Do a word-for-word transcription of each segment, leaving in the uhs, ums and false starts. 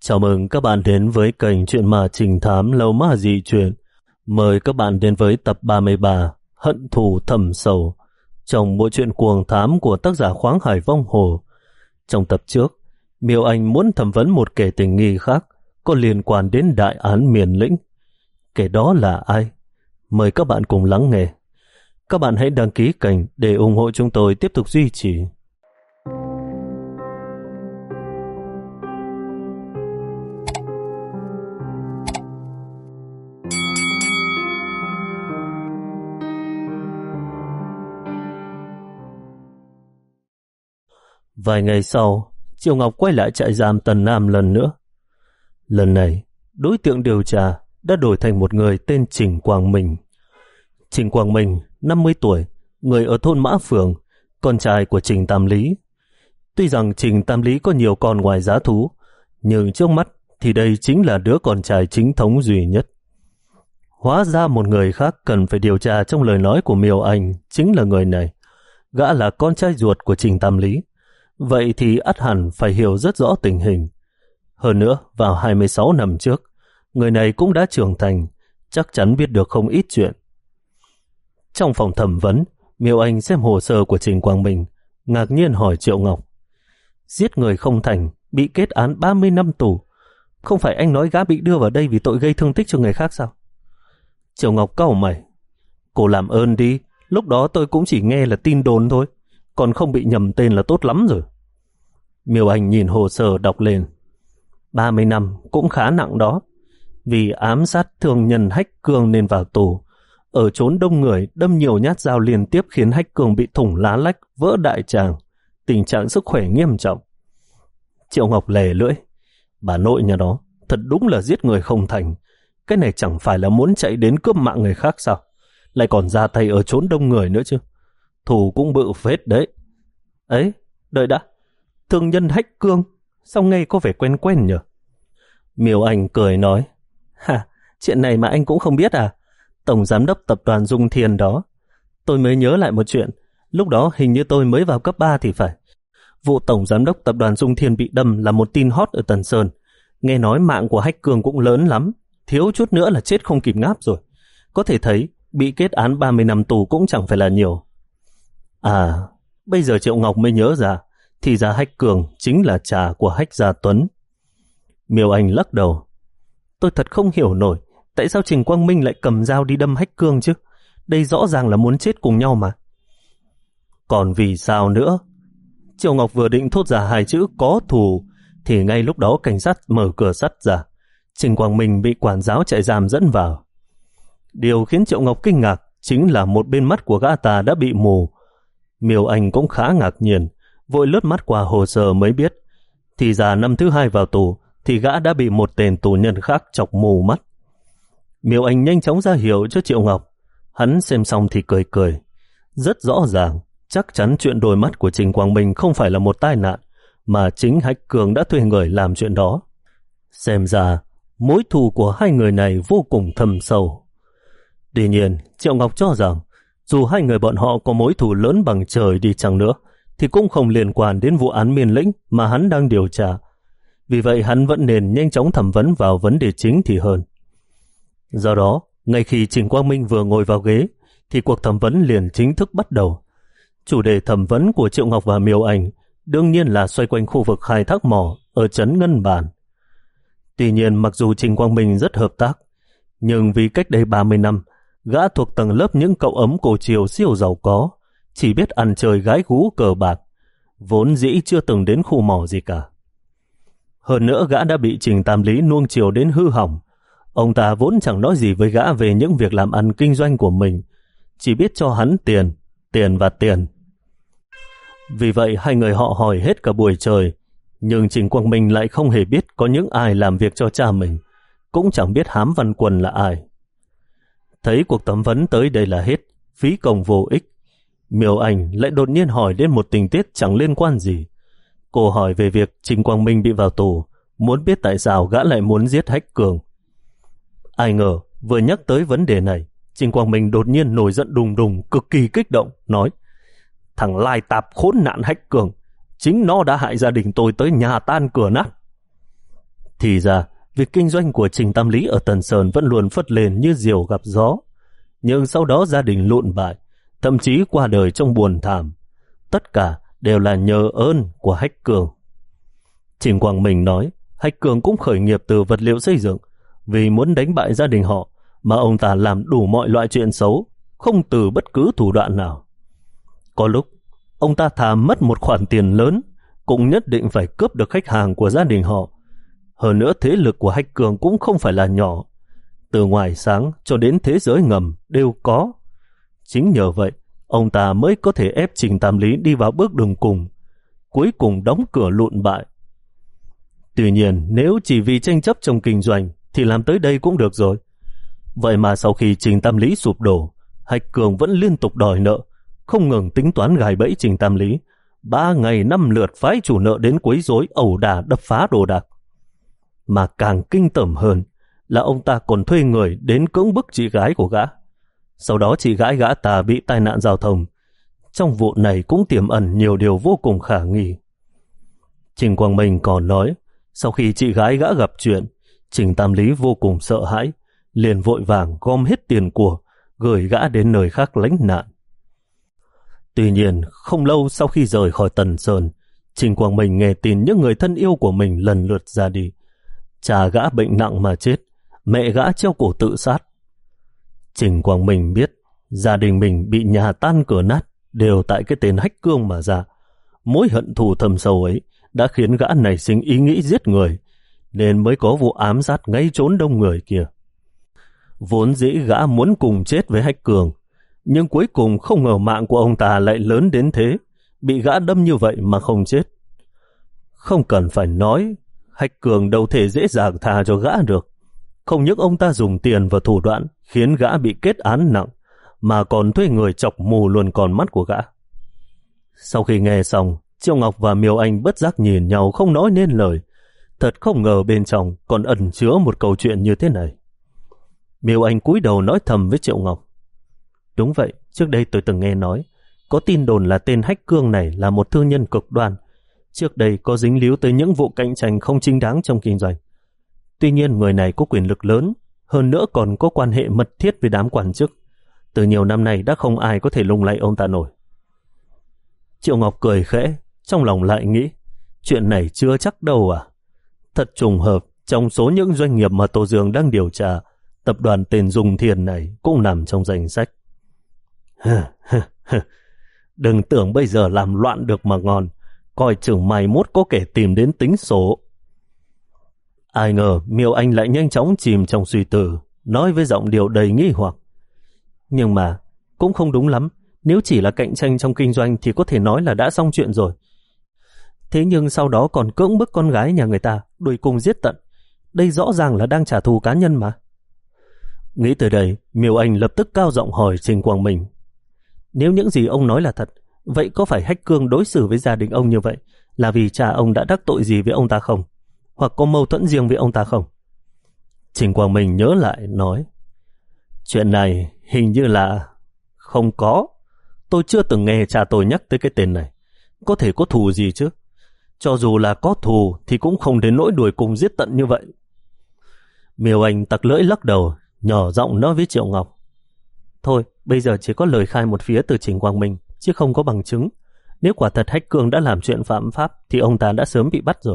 Chào mừng các bạn đến với kênh Chuyện Ma Trình Thám Lâu Ma Dị Chuyện. Mời các bạn đến với tập ba mươi ba, Hận Thù Thầm Sâu, trong bộ truyện cuồng thám của tác giả Khoáng Hải Vong Hồ. Trong tập trước, Miêu Anh muốn thẩm vấn một kẻ tình nghi khác có liên quan đến đại án Miền Lĩnh. Kẻ đó là ai? Mời các bạn cùng lắng nghe. Các bạn hãy đăng ký kênh để ủng hộ chúng tôi tiếp tục duy trì. Vài ngày sau, Triệu Ngọc quay lại trại giam Tần Nam lần nữa. Lần này, đối tượng điều tra đã đổi thành một người tên Trình Quang Minh. Trình Quang Minh, năm mươi tuổi, người ở thôn Mã Phường, con trai của Trình Tam Lý. Tuy rằng Trình Tam Lý có nhiều con ngoài giá thú, nhưng trước mắt thì đây chính là đứa con trai chính thống duy nhất. Hóa ra một người khác cần phải điều tra trong lời nói của Miêu Anh chính là người này. Gã là con trai ruột của Trình Tam Lý. Vậy thì ắt hẳn phải hiểu rất rõ tình hình. Hơn nữa, vào hai mươi sáu năm trước, người này cũng đã trưởng thành, chắc chắn biết được không ít chuyện. Trong phòng thẩm vấn, Miêu Anh xem hồ sơ của Trình Quang Minh, ngạc nhiên hỏi Triệu Ngọc. Giết người không thành, bị kết án ba mươi năm tù. Không phải anh nói gã bị đưa vào đây vì tội gây thương tích cho người khác sao? Triệu Ngọc cau mày. Cô làm ơn đi, lúc đó tôi cũng chỉ nghe là tin đồn thôi, còn không bị nhầm tên là tốt lắm rồi. Miêu Anh nhìn hồ sơ đọc lên. ba mươi năm cũng khá nặng đó. Vì ám sát thương nhân Hách Cương nên vào tù. Ở chốn đông người đâm nhiều nhát dao liên tiếp khiến Hách Cương bị thủng lá lách, vỡ đại tràng. Tình trạng sức khỏe nghiêm trọng. Triệu Ngọc lè lưỡi. Bà nội nhà đó thật đúng là giết người không thành. Cái này chẳng phải là muốn chạy đến cướp mạng người khác sao? Lại còn ra tay ở chốn đông người nữa chứ. Thù cũng bự phết đấy. Ấy, đợi đã. Thương nhân Hách Cương, sao nghe có vẻ quen quen nhỉ? Miêu Anh cười nói. Hả, chuyện này mà anh cũng không biết à? Tổng giám đốc tập đoàn Dung Thiên đó. Tôi mới nhớ lại một chuyện. Lúc đó hình như tôi mới vào cấp ba thì phải. Vụ tổng giám đốc tập đoàn Dung Thiên bị đâm là một tin hot ở Tần Sơn. Nghe nói mạng của Hách Cương cũng lớn lắm. Thiếu chút nữa là chết không kịp ngáp rồi. Có thể thấy bị kết án ba mươi năm tù cũng chẳng phải là nhiều. À, bây giờ Triệu Ngọc mới nhớ ra, thì ra Hách Cường chính là cha của Hách Gia Tuấn. Miêu Anh lắc đầu. Tôi thật không hiểu nổi, tại sao Trình Quang Minh lại cầm dao đi đâm Hách Cương chứ? Đây rõ ràng là muốn chết cùng nhau mà. Còn vì sao nữa? Triệu Ngọc vừa định thốt ra hai chữ có thù, thì ngay lúc đó cảnh sát mở cửa sắt ra. Trình Quang Minh bị quản giáo trại giam dẫn vào. Điều khiến Triệu Ngọc kinh ngạc chính là một bên mắt của gã ta đã bị mù. Miêu Anh cũng khá ngạc nhiên, vội lướt mắt qua hồ sơ mới biết. Thì ra năm thứ hai vào tù, thì gã đã bị một tên tù nhân khác chọc mù mắt. Miêu Anh nhanh chóng ra hiệu cho Triệu Ngọc. Hắn xem xong thì cười cười. Rất rõ ràng, chắc chắn chuyện đôi mắt của Trình Quang Minh không phải là một tai nạn, mà chính Hách Cường đã thuê người làm chuyện đó. Xem ra, mối thù của hai người này vô cùng thâm sâu. Tuy nhiên, Triệu Ngọc cho rằng, dù hai người bọn họ có mối thù lớn bằng trời đi chăng nữa, thì cũng không liên quan đến vụ án Miền Lĩnh mà hắn đang điều tra. Vì vậy hắn vẫn nên nhanh chóng thẩm vấn vào vấn đề chính thì hơn. Do đó, ngay khi Trình Quang Minh vừa ngồi vào ghế, thì cuộc thẩm vấn liền chính thức bắt đầu. Chủ đề thẩm vấn của Triệu Ngọc và Miêu Anh đương nhiên là xoay quanh khu vực khai thác mỏ ở trấn Ngân Bản. Tuy nhiên, mặc dù Trình Quang Minh rất hợp tác, nhưng vì cách đây ba mươi năm, gã thuộc tầng lớp những cậu ấm cổ triều siêu giàu có, chỉ biết ăn chơi gái gú cờ bạc, vốn dĩ chưa từng đến khu mỏ gì cả. Hơn nữa gã đã bị Trình Tam Lý nuông chiều đến hư hỏng. Ông ta vốn chẳng nói gì với gã về những việc làm ăn kinh doanh của mình, chỉ biết cho hắn tiền, tiền và tiền. Vì vậy hai người họ hỏi hết cả buổi trời, nhưng Trình Quang Minh lại không hề biết có những ai làm việc cho cha mình, cũng chẳng biết Hám Văn Quân là ai. Thấy cuộc thẩm vấn tới đây là hết, phí công vô ích, Miêu Anh lại đột nhiên hỏi đến một tình tiết chẳng liên quan gì. Cô hỏi về việc Trình Quang Minh bị vào tù, muốn biết tại sao gã lại muốn giết Hách Cường. Ai ngờ vừa nhắc tới vấn đề này, Trình Quang Minh đột nhiên nổi giận đùng đùng, cực kỳ kích động, nói: Thằng lai tạp khốn nạn Hách Cường, chính nó đã hại gia đình tôi tới nhà tan cửa nát. Thì ra, việc kinh doanh của Trình Tam Lý ở Tần Sơn vẫn luôn phất lên như diều gặp gió. Nhưng sau đó gia đình lụn bại, thậm chí qua đời trong buồn thảm. Tất cả đều là nhờ ơn của Hách Cường. Trình Quang Minh nói, Hách Cường cũng khởi nghiệp từ vật liệu xây dựng. Vì muốn đánh bại gia đình họ mà ông ta làm đủ mọi loại chuyện xấu, không từ bất cứ thủ đoạn nào. Có lúc, ông ta thà mất một khoản tiền lớn, cũng nhất định phải cướp được khách hàng của gia đình họ. Hơn nữa thế lực của Hách Cường cũng không phải là nhỏ. Từ ngoài sáng cho đến thế giới ngầm đều có. Chính nhờ vậy, ông ta mới có thể ép Trình Tam Lý đi vào bước đường cùng, cuối cùng đóng cửa lụn bại. Tuy nhiên, nếu chỉ vì tranh chấp trong kinh doanh thì làm tới đây cũng được rồi. Vậy mà sau khi Trình Tam Lý sụp đổ, Hách Cường vẫn liên tục đòi nợ, không ngừng tính toán gài bẫy Trình Tam Lý. Ba ngày năm lượt phái chủ nợ đến quấy rối, ẩu đả đập phá đồ đạc. Mà càng kinh tởm hơn là ông ta còn thuê người đến cưỡng bức chị gái của gã. Sau đó chị gái gã ta bị tai nạn giao thông. Trong vụ này cũng tiềm ẩn nhiều điều vô cùng khả nghi. Trình Quang Minh còn nói, sau khi chị gái gã gặp chuyện, Trình Tam Lý vô cùng sợ hãi, liền vội vàng gom hết tiền của, gửi gã đến nơi khác lánh nạn. Tuy nhiên, không lâu sau khi rời khỏi Tần Sơn, Trình Quang Minh nghe tin những người thân yêu của mình lần lượt ra đi. Cha gã bệnh nặng mà chết, mẹ gã treo cổ tự sát. Trình Quang Minh biết gia đình mình bị nhà tan cửa nát đều tại cái tên Hách Cương mà ra. Mối hận thù thầm sâu ấy đã khiến gã nảy sinh ý nghĩ giết người, nên mới có vụ ám sát ngay trốn đông người kia. Vốn dĩ gã muốn cùng chết với Hách Cường, nhưng cuối cùng không ngờ mạng của ông ta lại lớn đến thế, bị gã đâm như vậy mà không chết. Không cần phải nói, Hách Cường đâu thể dễ dàng tha cho gã được. Không những ông ta dùng tiền và thủ đoạn khiến gã bị kết án nặng, mà còn thuê người chọc mù luôn con mắt của gã. Sau khi nghe xong, Triệu Ngọc và Miêu Anh bất giác nhìn nhau không nói nên lời. Thật không ngờ bên trong còn ẩn chứa một câu chuyện như thế này. Miêu Anh cúi đầu nói thầm với Triệu Ngọc. Đúng vậy, trước đây tôi từng nghe nói, có tin đồn là tên Hách Cương này là một thương nhân cực đoan. Trước đây có dính líu tới những vụ cạnh tranh không chính đáng trong kinh doanh. Tuy nhiên người này có quyền lực lớn, hơn nữa còn có quan hệ mật thiết với đám quan chức. Từ nhiều năm nay đã không ai có thể lung lay ông ta nổi. Triệu Ngọc cười khẽ, trong lòng lại nghĩ, chuyện này chưa chắc đâu à. Thật trùng hợp, trong số những doanh nghiệp mà Tô Dương đang điều tra, tập đoàn tên Dung Thiên này cũng nằm trong danh sách. Đừng tưởng bây giờ làm loạn được mà ngon, coi chừng mai mốt có kẻ tìm đến tính số. Ai ngờ Miêu Anh lại nhanh chóng chìm trong suy tư, nói với giọng điệu đầy nghi hoặc. Nhưng mà cũng không đúng lắm, nếu chỉ là cạnh tranh trong kinh doanh thì có thể nói là đã xong chuyện rồi. Thế nhưng sau đó còn cưỡng bức con gái nhà người ta, đuổi cùng giết tận. Đây rõ ràng là đang trả thù cá nhân mà. Nghĩ tới đây, Miêu Anh lập tức cao giọng hỏi Trình Quang Minh. Nếu những gì ông nói là thật, vậy có phải Hách Cương đối xử với gia đình ông như vậy là vì cha ông đã đắc tội gì với ông ta không? Hoặc có mâu thuẫn riêng với ông ta không? Trình Quang Minh nhớ lại nói, chuyện này hình như là không có. Tôi chưa từng nghe cha tôi nhắc tới cái tên này. Có thể có thù gì chứ? Cho dù là có thù thì cũng không đến nỗi đuổi cùng giết tận như vậy. Miêu Anh tặc lưỡi lắc đầu, nhỏ giọng nói với Triệu Ngọc. Thôi, bây giờ chỉ có lời khai một phía từ Trình Quang Minh, chứ không có bằng chứng. Nếu quả thật Hách Cương đã làm chuyện phạm pháp thì ông ta đã sớm bị bắt rồi.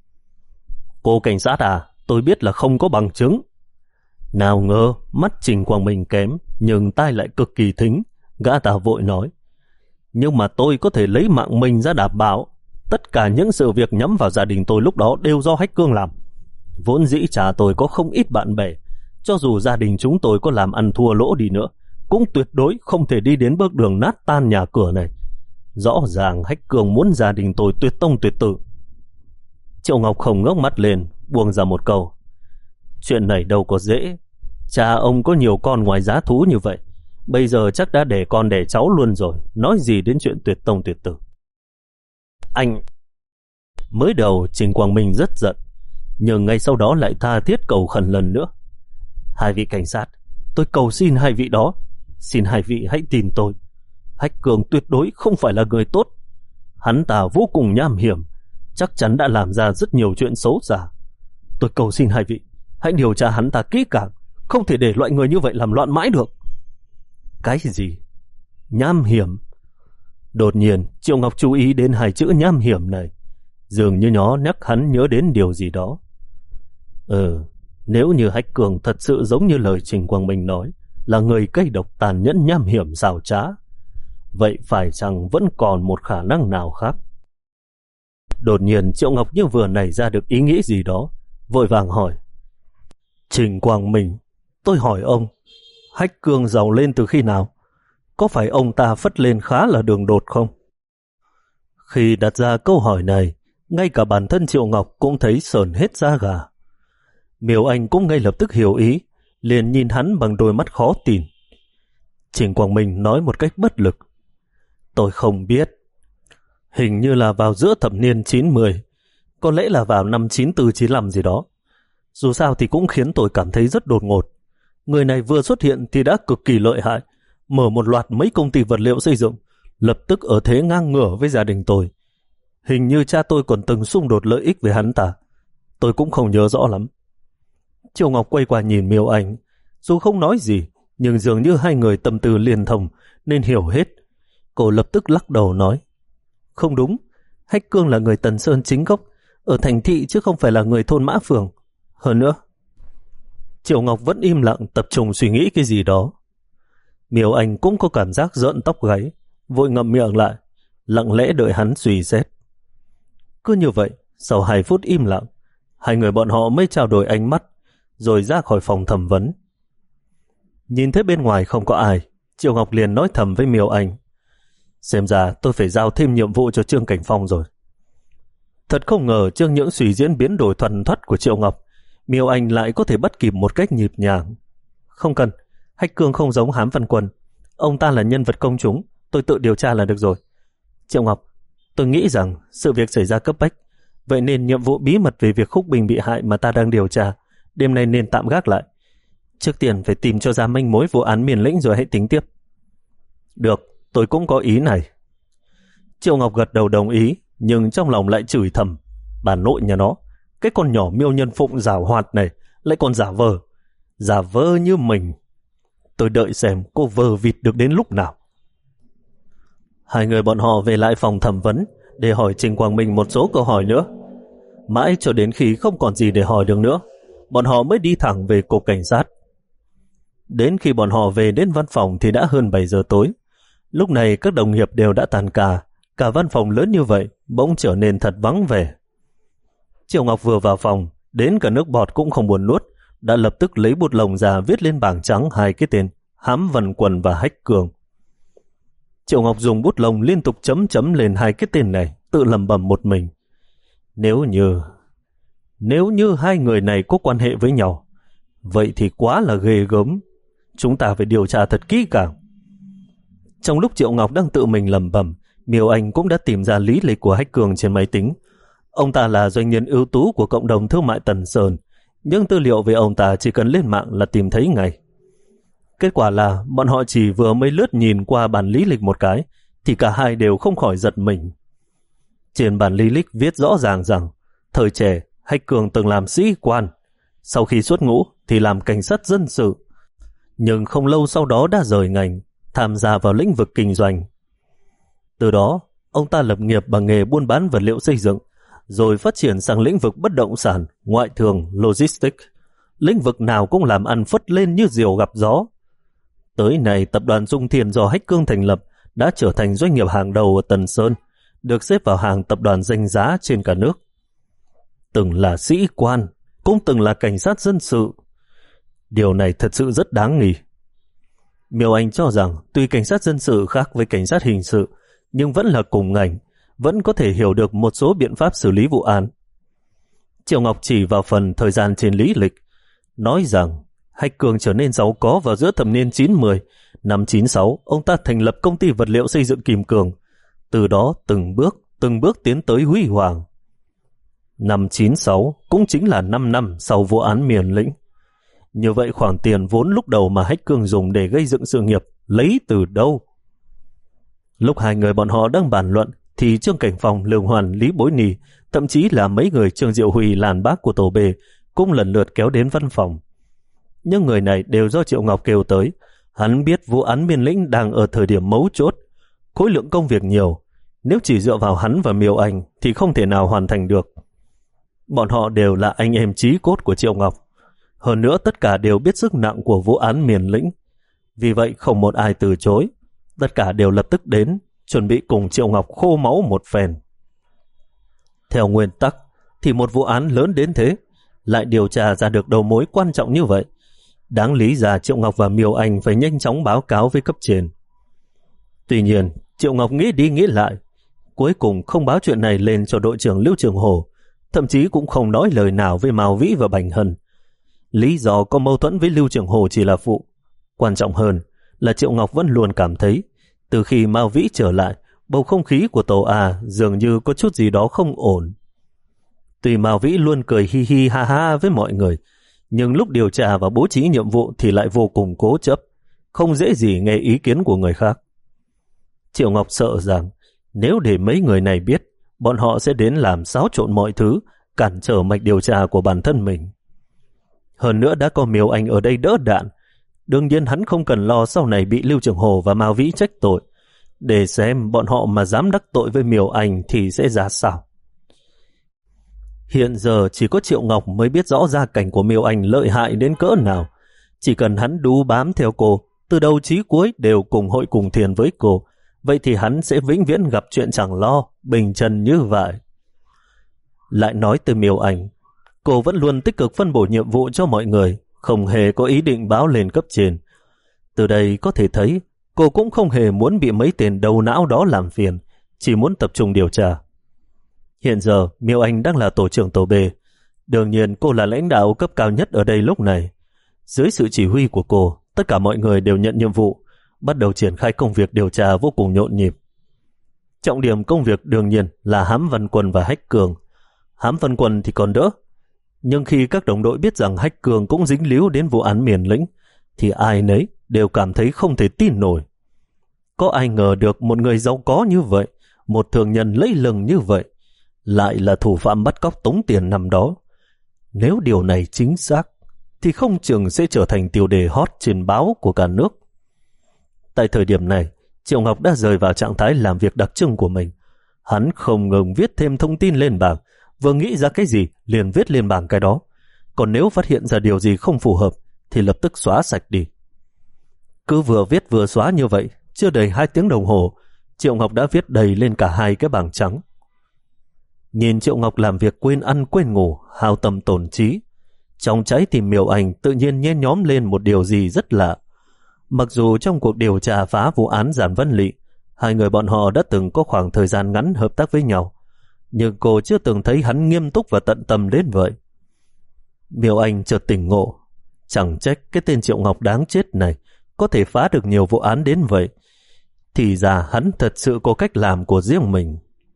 Cô cảnh sát à, tôi biết là không có bằng chứng. Nào ngờ, mắt Trình Quang Minh kém, nhưng tai lại cực kỳ thính. Gã ta vội nói, nhưng mà tôi có thể lấy mạng mình ra đảm bảo. Tất cả những sự việc nhắm vào gia đình tôi lúc đó đều do Hách Cương làm. Vốn dĩ cha tôi có không ít bạn bè, cho dù gia đình chúng tôi có làm ăn thua lỗ đi nữa, cũng tuyệt đối không thể đi đến bước đường nát tan nhà cửa này. Rõ ràng Hách Cương muốn gia đình tôi tuyệt tông tuyệt tử. Triệu Ngọc không ngước mắt lên, buông ra một câu. Chuyện này đâu có dễ. Cha ông có nhiều con ngoài giá thú như vậy, bây giờ chắc đã đẻ con đẻ cháu luôn rồi, nói gì đến chuyện tuyệt tông tuyệt tử. Anh... Mới đầu Trình Quang Minh rất giận, nhưng ngay sau đó lại tha thiết cầu khẩn lần nữa. Hai vị cảnh sát, tôi cầu xin hai vị đó, xin hai vị hãy tin tôi. Hách Cường tuyệt đối không phải là người tốt. Hắn ta vô cùng nham hiểm, chắc chắn đã làm ra rất nhiều chuyện xấu xa. Tôi cầu xin hai vị, hãy điều tra hắn ta kỹ càng, không thể để loại người như vậy làm loạn mãi được. Cái gì? Nham hiểm? Đột nhiên Triệu Ngọc chú ý đến hai chữ nham hiểm này, dường như nó nhắc hắn nhớ đến điều gì đó. Ừ, nếu như Hách Cường thật sự giống như lời Trình Quang Minh nói, là người cây độc tàn nhẫn nham hiểm xảo trá, vậy phải chăng vẫn còn một khả năng nào khác? Đột nhiên Triệu Ngọc như vừa nảy ra được ý nghĩ gì đó, vội vàng hỏi: Trình Quang Minh, tôi hỏi ông, Hách Cường giàu lên từ khi nào? Có phải ông ta phất lên khá là đường đột không? Khi đặt ra câu hỏi này, ngay cả bản thân Triệu Ngọc cũng thấy sởn hết da gà. Miêu Anh cũng ngay lập tức hiểu ý, liền nhìn hắn bằng đôi mắt khó tin. Trình Quang Minh nói một cách bất lực: Tôi không biết. Hình như là vào giữa thập niên chín mươi, có lẽ là vào năm chín tư chín lăm gì đó. Dù sao thì cũng khiến tôi cảm thấy rất đột ngột. Người này vừa xuất hiện thì đã cực kỳ lợi hại, mở một loạt mấy công ty vật liệu xây dựng, lập tức ở thế ngang ngửa với gia đình tôi. Hình như cha tôi còn từng xung đột lợi ích với hắn ta. Tôi cũng không nhớ rõ lắm. Triệu Ngọc quay qua nhìn Miêu Anh, dù không nói gì, nhưng dường như hai người tâm tư liên thông nên hiểu hết. Cô lập tức lắc đầu nói: Không đúng, Hách Cương là người Tần Sơn chính gốc, ở thành thị chứ không phải là người thôn Mã Phường. Hơn nữa... Triệu Ngọc vẫn im lặng tập trung suy nghĩ cái gì đó. Miêu Anh cũng có cảm giác rợn tóc gáy, vội ngậm miệng lại, lặng lẽ đợi hắn suy xét. Cứ như vậy, sau hai phút im lặng, hai người bọn họ mới trao đổi ánh mắt, rồi ra khỏi phòng thẩm vấn. Nhìn thấy bên ngoài không có ai, Triệu Ngọc liền nói thầm với Miêu Anh: Xem ra tôi phải giao thêm nhiệm vụ cho Trương Cảnh Phong rồi. Thật không ngờ trước những suy diễn biến đổi thuần thoát của Triệu Ngọc, Miêu Anh lại có thể bắt kịp một cách nhịp nhàng. Không cần, Hách Cương không giống Hám Văn Quân. Ông ta là nhân vật công chúng, tôi tự điều tra là được rồi. Triệu Ngọc, tôi nghĩ rằng sự việc xảy ra cấp bách, vậy nên nhiệm vụ bí mật về việc Khúc Bình bị hại mà ta đang điều tra, đêm nay nên tạm gác lại. Trước tiên phải tìm cho ra manh mối vụ án Miền Lĩnh rồi hãy tính tiếp. Được, tôi cũng có ý này. Triệu Ngọc gật đầu đồng ý, nhưng trong lòng lại chửi thầm: Bà nội nhà nó, cái con nhỏ Miêu Nhân Phụng giảo hoạt này lại còn giả vờ, giả vờ như mình. Tôi đợi xem cô vờ vịt được đến lúc nào. Hai người bọn họ về lại phòng thẩm vấn để hỏi Trình Quang Minh một số câu hỏi nữa. Mãi cho đến khi không còn gì để hỏi được nữa, bọn họ mới đi thẳng về cục cảnh sát. Đến khi bọn họ về đến văn phòng thì đã hơn bảy giờ tối. Lúc này các đồng nghiệp đều đã tàn ca, cả văn phòng lớn như vậy bỗng trở nên thật vắng vẻ. Triệu Ngọc vừa vào phòng, đến cả nước bọt cũng không buồn nuốt, đã lập tức lấy bút lông ra viết lên bảng trắng hai cái tên: Hám Văn Quân và Hách Cường. Triệu Ngọc dùng bút lông liên tục chấm chấm lên hai cái tên này, tự lẩm bẩm một mình: Nếu như... Nếu như hai người này có quan hệ với nhau, vậy thì quá là ghê gớm. Chúng ta phải điều tra thật kỹ càng. Trong lúc Triệu Ngọc đang tự mình lẩm bẩm, Miêu Anh cũng đã tìm ra lý lịch của Hách Cường trên máy tính. Ông ta là doanh nhân ưu tú của cộng đồng thương mại Tần Sơn, nhưng tư liệu về ông ta chỉ cần lên mạng là tìm thấy ngay. Kết quả là bọn họ chỉ vừa mới lướt nhìn qua bản lý lịch một cái thì cả hai đều không khỏi giật mình. Trên bản lý lịch viết rõ ràng rằng thời trẻ Hách Cường từng làm sĩ quan, sau khi xuất ngũ thì làm cảnh sát dân sự, nhưng không lâu sau đó đã rời ngành, tham gia vào lĩnh vực kinh doanh. Từ đó, ông ta lập nghiệp bằng nghề buôn bán vật liệu xây dựng, rồi phát triển sang lĩnh vực bất động sản, ngoại thương, logistics. Lĩnh vực nào cũng làm ăn phất lên như diều gặp gió. Tới nay, tập đoàn Dung Thiên do Hách Cương thành lập đã trở thành doanh nghiệp hàng đầu ở Tần Sơn, được xếp vào hàng tập đoàn danh giá trên cả nước. Từng là sĩ quan, cũng từng là cảnh sát dân sự. Điều này thật sự rất đáng nghi. Miêu Anh cho rằng tuy cảnh sát dân sự khác với cảnh sát hình sự, nhưng vẫn là cùng ngành, vẫn có thể hiểu được một số biện pháp xử lý vụ án. Triệu Ngọc chỉ vào phần thời gian trên lý lịch, nói rằng Hách Cường trở nên giàu có vào giữa thập niên chín mươi. Năm chín sáu, ông ta thành lập công ty vật liệu xây dựng Kim Cường, từ đó từng bước, từng bước tiến tới huy hoàng. Năm chín sáu cũng chính là năm năm sau vụ án Miền Lĩnh. Như vậy khoản tiền vốn lúc đầu mà Hách Cường dùng để gây dựng sự nghiệp lấy từ đâu? Lúc hai người bọn họ đang bàn luận thì Trương Cảnh Phong, Lương Hoàn, Lý Bối Nì, thậm chí là mấy người Trương Diệu Huy làn bác của tổ bề cũng lần lượt kéo đến văn phòng. Những người này đều do Triệu Ngọc kêu tới. Hắn biết vụ án Miền Lĩnh đang ở thời điểm mấu chốt, khối lượng công việc nhiều, nếu chỉ dựa vào hắn và Miêu Anh thì không thể nào hoàn thành được. Bọn họ đều là anh em chí cốt của Triệu Ngọc. Hơn nữa tất cả đều biết sức nặng của vụ án Miền Lĩnh. Vì vậy không một ai từ chối. Tất cả đều lập tức đến, chuẩn bị cùng Triệu Ngọc khô máu một phen. Theo nguyên tắc thì một vụ án lớn đến thế, lại điều tra ra được đầu mối quan trọng như vậy, đáng lý ra Triệu Ngọc và Miêu Anh phải nhanh chóng báo cáo với cấp trên. Tuy nhiên, Triệu Ngọc nghĩ đi nghĩ lại, cuối cùng không báo chuyện này lên cho đội trưởng Lưu Trường Hồ, thậm chí cũng không nói lời nào với Mao Vĩ và Bành Hân. Lý do có mâu thuẫn với Lưu Trường Hồ chỉ là phụ. Quan trọng hơn là Triệu Ngọc vẫn luôn cảm thấy, từ khi Mao Vĩ trở lại, bầu không khí của tổ A dường như có chút gì đó không ổn. Tuy Mao Vĩ luôn cười hi hi ha ha với mọi người, nhưng lúc điều tra và bố trí nhiệm vụ thì lại vô cùng cố chấp, không dễ gì nghe ý kiến của người khác. Triệu Ngọc sợ rằng nếu để mấy người này biết, bọn họ sẽ đến làm xáo trộn mọi thứ, cản trở mạch điều tra của bản thân mình. Hơn nữa đã có Miêu Anh ở đây đỡ đạn, đương nhiên hắn không cần lo sau này bị Lưu Trường Hồ và Mao Vĩ trách tội, để xem bọn họ mà dám đắc tội với Miêu Anh thì sẽ ra sao. Hiện giờ chỉ có Triệu Ngọc mới biết rõ gia cảnh của Miêu Anh lợi hại đến cỡ nào. Chỉ cần hắn đu bám theo cô, từ đầu chí cuối đều cùng hội cùng thiền với cô, vậy thì hắn sẽ vĩnh viễn gặp chuyện chẳng lo, bình chân như vậy. Lại nói từ Miêu Anh, cô vẫn luôn tích cực phân bổ nhiệm vụ cho mọi người, không hề có ý định báo lên cấp trên. Từ đây có thể thấy, cô cũng không hề muốn bị mấy tên đầu não đó làm phiền, chỉ muốn tập trung điều tra. Hiện giờ, Miêu Anh đang là tổ trưởng tổ B. Đương nhiên cô là lãnh đạo cấp cao nhất ở đây lúc này. Dưới sự chỉ huy của cô, tất cả mọi người đều nhận nhiệm vụ, bắt đầu triển khai công việc điều tra vô cùng nhộn nhịp. Trọng điểm công việc đương nhiên là Hám Văn Quân và Hách Cường. Hám Văn Quân thì còn đỡ, nhưng khi các đồng đội biết rằng Hách Cường cũng dính líu đến vụ án Miền Lĩnh, thì ai nấy đều cảm thấy không thể tin nổi. Có ai ngờ được một người giàu có như vậy, một thương nhân lẫy lừng như vậy, lại là thủ phạm bắt cóc tống tiền năm đó. Nếu điều này chính xác, thì không chừng sẽ trở thành tiêu đề hot trên báo của cả nước. Tại thời điểm này, Triệu Ngọc đã rời vào trạng thái làm việc đặc trưng của mình. Hắn không ngừng viết thêm thông tin lên bảng, vừa nghĩ ra cái gì liền viết lên bảng cái đó. Còn nếu phát hiện ra điều gì không phù hợp thì lập tức xóa sạch đi. Cứ vừa viết vừa xóa như vậy, chưa đầy hai tiếng đồng hồ, Triệu Ngọc đã viết đầy lên cả hai cái bảng trắng. Nhìn Triệu Ngọc làm việc quên ăn quên ngủ, hao tâm tổn trí, trong trái tim Miêu Anh tự nhiên nhen nhóm lên một điều gì rất lạ. Mặc dù trong cuộc điều tra phá vụ án Giản Văn Lị, hai người bọn họ đã từng có khoảng thời gian ngắn hợp tác với nhau, nhưng cô chưa từng thấy hắn nghiêm túc và tận tâm đến vậy. Miêu Anh chợt tỉnh ngộ, chẳng trách cái tên Triệu Ngọc đáng chết này có thể phá được nhiều vụ án đến vậy. Thì ra hắn thật sự có cách làm của riêng mình.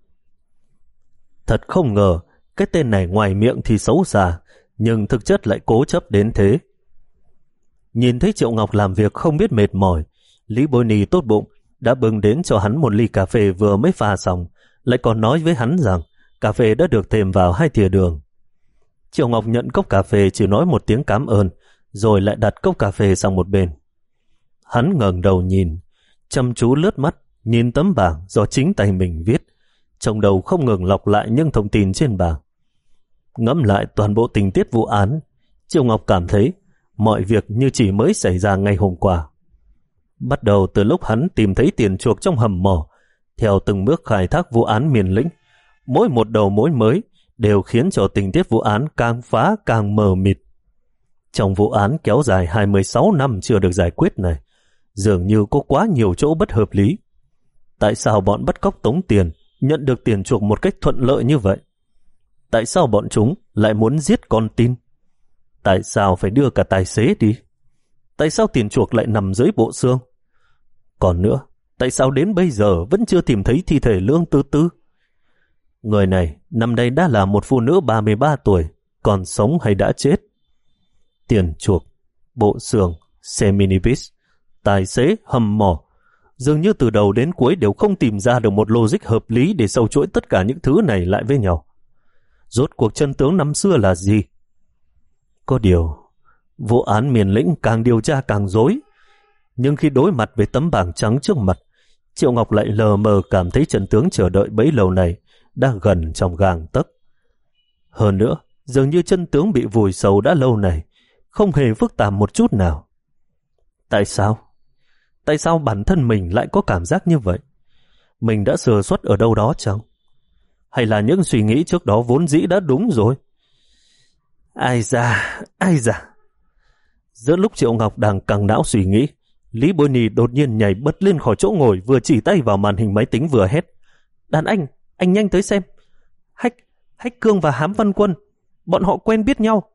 Thật không ngờ, cái tên này ngoài miệng thì xấu xa, nhưng thực chất lại cố chấp đến thế. Nhìn thấy Triệu Ngọc làm việc không biết mệt mỏi, Lý Bôi Nì tốt bụng đã bưng đến cho hắn một ly cà phê vừa mới pha xong, lại còn nói với hắn rằng cà phê đã được thêm vào hai thìa đường. Triệu Ngọc nhận cốc cà phê chỉ nói một tiếng cảm ơn, rồi lại đặt cốc cà phê sang một bên. Hắn ngẩng đầu nhìn, chăm chú lướt mắt, nhìn tấm bảng do chính tay mình viết, trong đầu không ngừng lọc lại những thông tin trên bảng. Ngẫm lại toàn bộ tình tiết vụ án, Triệu Ngọc cảm thấy mọi việc như chỉ mới xảy ra ngày hôm qua. Bắt đầu từ lúc hắn tìm thấy tiền chuộc trong hầm mỏ, theo từng bước khai thác vụ án Miền Lĩnh, mỗi một đầu mối mới đều khiến cho tình tiết vụ án càng phá càng mờ mịt. Trong vụ án kéo dài hai mươi sáu năm chưa được giải quyết này, dường như có quá nhiều chỗ bất hợp lý. Tại sao bọn bắt cóc tống tiền nhận được tiền chuộc một cách thuận lợi như vậy? Tại sao bọn chúng lại muốn giết con tin? Tại sao phải đưa cả tài xế đi? Tại sao tiền chuộc lại nằm dưới bộ xương? Còn nữa, tại sao đến bây giờ vẫn chưa tìm thấy thi thể Lương Tư Tư? Người này năm nay đã là một phụ nữ ba mươi ba tuổi, còn sống hay đã chết? Tiền chuộc, bộ xương, xe minibus, tài xế, hầm mỏ, dường như từ đầu đến cuối đều không tìm ra được một logic hợp lý để sâu chuỗi tất cả những thứ này lại với nhau. Rốt cuộc chân tướng năm xưa là gì? Có điều, vụ án Miền Lĩnh càng điều tra càng rối. Nhưng khi đối mặt với tấm bảng trắng trước mặt, Triệu Ngọc lại lờ mờ cảm thấy trận tướng chờ đợi bấy lâu này đã gần trong gang tấc. Hơn nữa, dường như chân tướng bị vùi sâu đã lâu này không hề phức tạp một chút nào. Tại sao? Tại sao bản thân mình lại có cảm giác như vậy? Mình đã sơ suất ở đâu đó chăng? Hay là những suy nghĩ trước đó vốn dĩ đã đúng rồi? Ai da, ai da. Giữa lúc Triệu Ngọc đang căng não suy nghĩ, Lý Bôi Nì đột nhiên nhảy bật lên khỏi chỗ ngồi, vừa chỉ tay vào màn hình máy tính vừa hét: Đàn anh, anh nhanh tới xem. Hách, Hách Cương và Hám Văn Quân, bọn họ quen biết nhau.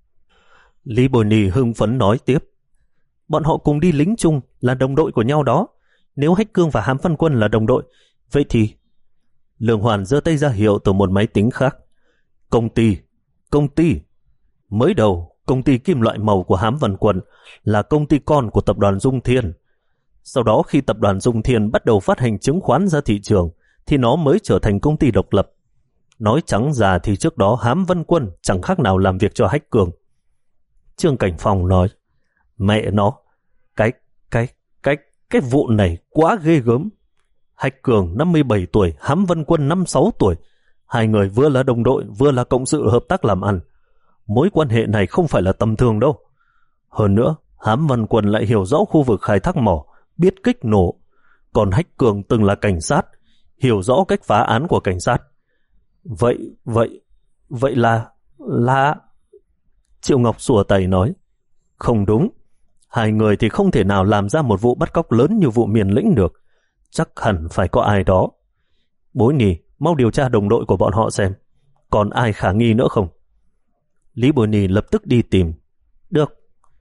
Lý Bôi Nì hưng phấn nói tiếp: Bọn họ cùng đi lính chung, là đồng đội của nhau đó. Nếu Hách Cương và Hám Văn Quân là đồng đội, vậy thì... Lương Hoàn giơ tay ra hiệu từ một máy tính khác: Công ty, công ty. Mới đầu, công ty kim loại màu của Hám Văn Quân là công ty con của tập đoàn Dung Thiên. Sau đó khi tập đoàn Dung Thiên bắt đầu phát hành chứng khoán ra thị trường, thì nó mới trở thành công ty độc lập. Nói trắng ra thì trước đó Hám Văn Quân chẳng khác nào làm việc cho Hách Cường. Trương Cảnh Phong nói: Mẹ nó, cái, cái, cái, cái vụ này quá ghê gớm. Hách Cường năm mươi bảy tuổi, Hám Văn Quân năm mươi sáu tuổi. Hai người vừa là đồng đội, vừa là cộng sự hợp tác làm ăn. Mối quan hệ này không phải là tầm thường đâu. Hơn nữa, Hám Văn Quân lại hiểu rõ khu vực khai thác mỏ, biết kích nổ. Còn Hách Cường từng là cảnh sát, hiểu rõ cách phá án của cảnh sát. Vậy, vậy, vậy là, là... Triệu Ngọc xua tay nói: Không đúng. Hai người thì không thể nào làm ra một vụ bắt cóc lớn như vụ Miền Lĩnh được. Chắc hẳn phải có ai đó. Bối Nì, mau điều tra đồng đội của bọn họ xem. Còn ai khả nghi nữa không? Lý Bối Nì lập tức đi tìm. Được.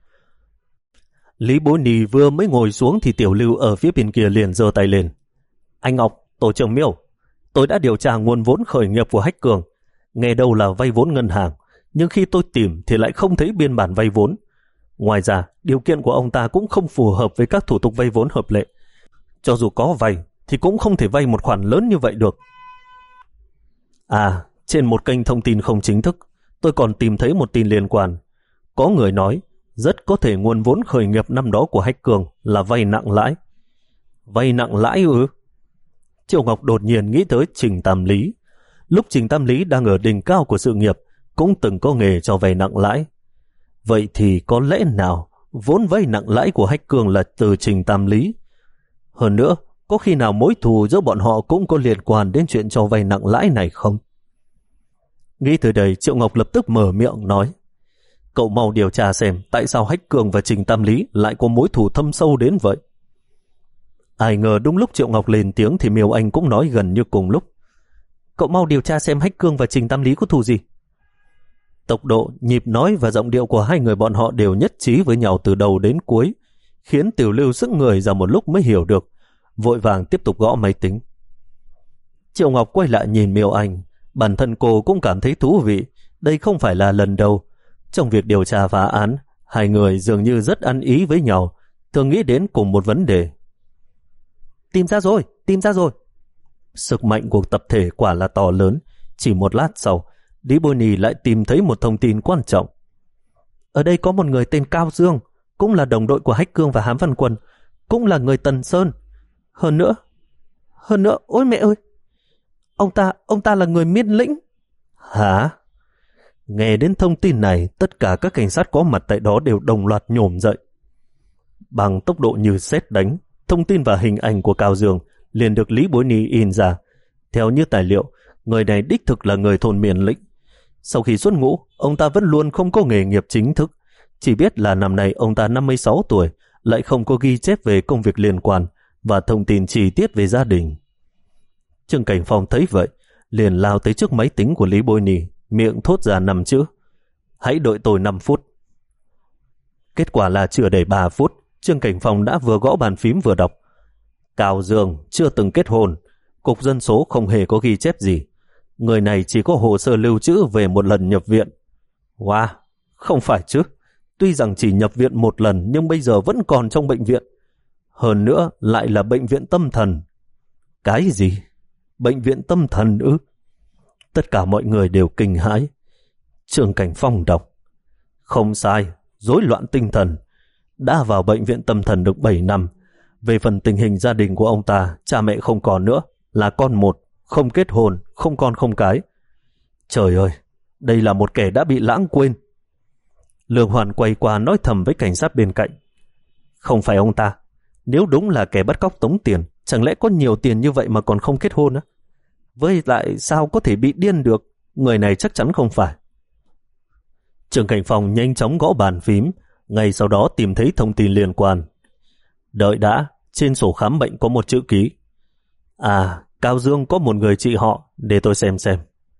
Lý Bối Nì vừa mới ngồi xuống thì Tiểu Lưu ở phía bên kia liền giơ tay lên: Anh Ngọc, tổ trưởng Miêu, tôi đã điều tra nguồn vốn khởi nghiệp của Hách Cường. Nghe đâu là vay vốn ngân hàng, nhưng khi tôi tìm thì lại không thấy biên bản vay vốn. Ngoài ra, điều kiện của ông ta cũng không phù hợp với các thủ tục vay vốn hợp lệ. Cho dù có vay thì cũng không thể vay một khoản lớn như vậy được. À, trên một kênh thông tin không chính thức, tôi còn tìm thấy một tin liên quan. Có người nói rất có thể nguồn vốn khởi nghiệp năm đó của Hách Cường là vay nặng lãi. Vay nặng lãi ư? Triệu Ngọc đột nhiên nghĩ tới Trình Tam Lý. Lúc Trình Tam Lý đang ở đỉnh cao của sự nghiệp, cũng từng có nghề cho vay nặng lãi. Vậy thì có lẽ nào vốn vay nặng lãi của Hách Cường là từ Trình Tam Lý? Hơn nữa, có khi nào mối thù giữa bọn họ cũng có liên quan đến chuyện cho vay nặng lãi này không? Nghĩ tới đây, Triệu Ngọc lập tức mở miệng nói: Cậu mau điều tra xem tại sao Hách Cường và Trình Tam Lý lại có mối thù thâm sâu đến vậy. Ai ngờ đúng lúc Triệu Ngọc lên tiếng thì Miêu Anh cũng nói gần như cùng lúc: Cậu mau điều tra xem Hách Cường và Trình Tam Lý có thù gì. Tốc độ, nhịp nói và giọng điệu của hai người bọn họ đều nhất trí với nhau từ đầu đến cuối, khiến Tiểu Lưu sững người ra một lúc mới hiểu được, vội vàng tiếp tục gõ máy tính. Triệu Ngọc quay lại nhìn Miêu Anh, bản thân cô cũng cảm thấy thú vị. Đây không phải là lần đầu. Trong việc điều tra phá án, hai người dường như rất ăn ý với nhau, thường nghĩ đến cùng một vấn đề. Tìm ra rồi, tìm ra rồi. Sức mạnh của tập thể quả là to lớn. Chỉ một lát sau, Lý Bôi Nì lại tìm thấy một thông tin quan trọng. Ở đây có một người tên Cao Dương, cũng là đồng đội của Hách Cương và Hám Văn Quân, cũng là người Tần Sơn. Hơn nữa, hơn nữa, ôi mẹ ơi, ông ta, ông ta là người Miền Lĩnh. Hả? Nghe đến thông tin này, tất cả các cảnh sát có mặt tại đó đều đồng loạt nhổm dậy. Bằng tốc độ như sét đánh, thông tin và hình ảnh của Cao Dương liền được Lý Bối Nì in ra. Theo như tài liệu, người này đích thực là người thôn Miền Lĩnh. Sau khi xuất ngũ, ông ta vẫn luôn không có nghề nghiệp chính thức. Chỉ biết là năm nay ông ta năm mươi sáu tuổi, lại không có ghi chép về công việc liên quan và thông tin chi tiết về gia đình. Trương Cảnh Phong thấy vậy, liền lao tới trước máy tính của Lý Bôi Nì, miệng thốt ra năm chữ: Hãy đợi tôi năm phút. Kết quả là chưa đầy ba phút, Trương Cảnh Phong đã vừa gõ bàn phím vừa đọc: Cao Dương chưa từng kết hôn, cục dân số không hề có ghi chép gì. Người này chỉ có hồ sơ lưu trữ về một lần nhập viện. Wow, không phải chứ. Tuy rằng chỉ nhập viện một lần nhưng bây giờ vẫn còn trong bệnh viện. Hơn nữa lại là bệnh viện tâm thần. Cái gì? Bệnh viện tâm thần ư? Tất cả mọi người đều kinh hãi. Trương Cảnh Phong đọc: Không sai, rối loạn tinh thần. Đã vào bệnh viện tâm thần được bảy năm. Về phần tình hình gia đình của ông ta, cha mẹ không còn nữa, là con một, không kết hôn, không con không cái. Trời ơi, đây là một kẻ đã bị lãng quên. Lương Hoàn quay qua nói thầm với cảnh sát bên cạnh. Không phải ông ta, nếu đúng là kẻ bắt cóc tống tiền, chẳng lẽ có nhiều tiền như vậy mà còn không kết hôn á? Với lại sao có thể bị điên được, người này chắc chắn không phải. Trưởng cảnh phòng nhanh chóng gõ bàn phím, ngay sau đó tìm thấy thông tin liên quan. Đợi đã, trên sổ khám bệnh có một chữ ký. À, Cao Dương có một người chị họ, để tôi xem xem.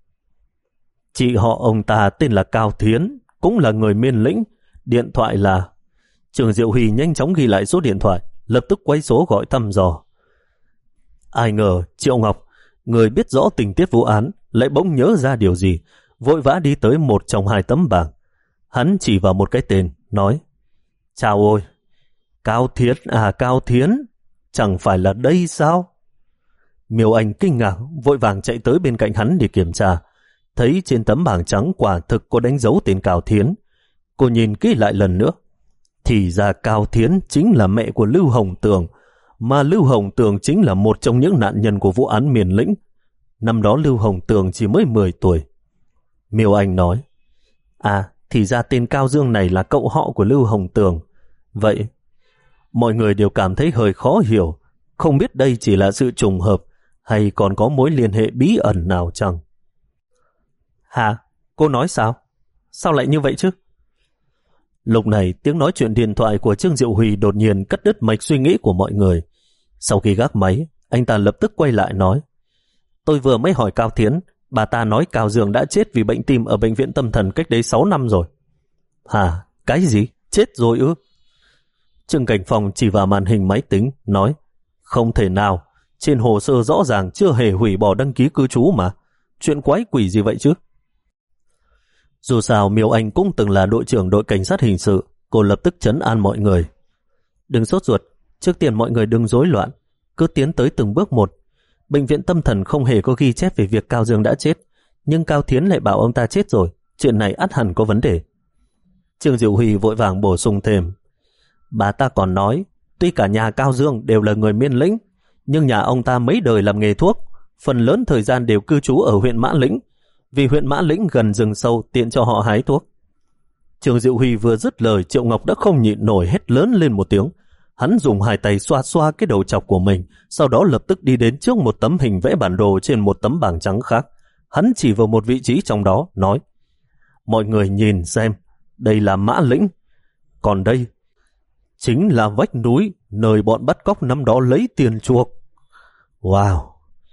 Chị họ ông ta tên là Cao Thiến, cũng là người Miên Lĩnh, điện thoại là... Trường Diệu Huy nhanh chóng ghi lại số điện thoại, lập tức quay số gọi thăm dò. Ai ngờ Triệu Ngọc, người biết rõ tình tiết vụ án, lại bỗng nhớ ra điều gì, vội vã đi tới một trong hai tấm bảng. Hắn chỉ vào một cái tên, nói: Chào ôi, Cao Thiến à, Cao Thiến, chẳng phải là đây sao? Miêu Anh kinh ngạc, vội vàng chạy tới bên cạnh hắn để kiểm tra. Thấy trên tấm bảng trắng quả thực có đánh dấu tên Cao Thiến. Cô nhìn kỹ lại lần nữa. Thì ra Cao Thiến chính là mẹ của Lưu Hồng Tường, mà Lưu Hồng Tường chính là một trong những nạn nhân của vụ án Miền Lĩnh. Năm đó Lưu Hồng Tường chỉ mới mười tuổi. Miêu Anh nói: À, thì ra tên Cao Dương này là cậu họ của Lưu Hồng Tường. Vậy, mọi người đều cảm thấy hơi khó hiểu, không biết đây chỉ là sự trùng hợp hay còn có mối liên hệ bí ẩn nào chăng? Hả? Cô nói sao? Sao lại như vậy chứ? Lúc này tiếng nói chuyện điện thoại của Trương Diệu Huy đột nhiên cắt đứt mạch suy nghĩ của mọi người. Sau khi gác máy, anh ta lập tức quay lại nói: Tôi vừa mới hỏi Cao Thiến, bà ta nói Cao Dương đã chết vì bệnh tim ở bệnh viện tâm thần cách đấy sáu năm rồi. Hả? Cái gì? Chết rồi ư? Trương Cảnh Phong chỉ vào màn hình máy tính, nói: Không thể nào, trên hồ sơ rõ ràng chưa hề hủy bỏ đăng ký cư trú mà. Chuyện quái quỷ gì vậy chứ? Dù sao Miêu Anh cũng từng là đội trưởng đội cảnh sát hình sự, cô lập tức trấn an mọi người. Đừng sốt ruột, trước tiên mọi người đừng rối loạn, cứ tiến tới từng bước một. Bệnh viện tâm thần không hề có ghi chép về việc Cao Dương đã chết, nhưng Cao Thiến lại bảo ông ta chết rồi, chuyện này ắt hẳn có vấn đề. Trương Diệu Huy vội vàng bổ sung thêm: Bà ta còn nói, tuy cả nhà Cao Dương đều là người Miên Lĩnh, nhưng nhà ông ta mấy đời làm nghề thuốc, phần lớn thời gian đều cư trú ở huyện Mã Lĩnh, vì huyện Mã Lĩnh gần rừng sâu tiện cho họ hái thuốc. Trương Diệu Huy vừa dứt lời, Triệu Ngọc đã không nhịn nổi hét lớn lên một tiếng. Hắn dùng hai tay xoa xoa cái đầu chọc của mình, sau đó lập tức đi đến trước một tấm hình vẽ bản đồ trên một tấm bảng trắng khác. Hắn chỉ vào một vị trí trong đó, nói: Mọi người nhìn xem, đây là Mã Lĩnh, còn đây chính là vách núi nơi bọn bắt cóc năm đó lấy tiền chuộc. Wow!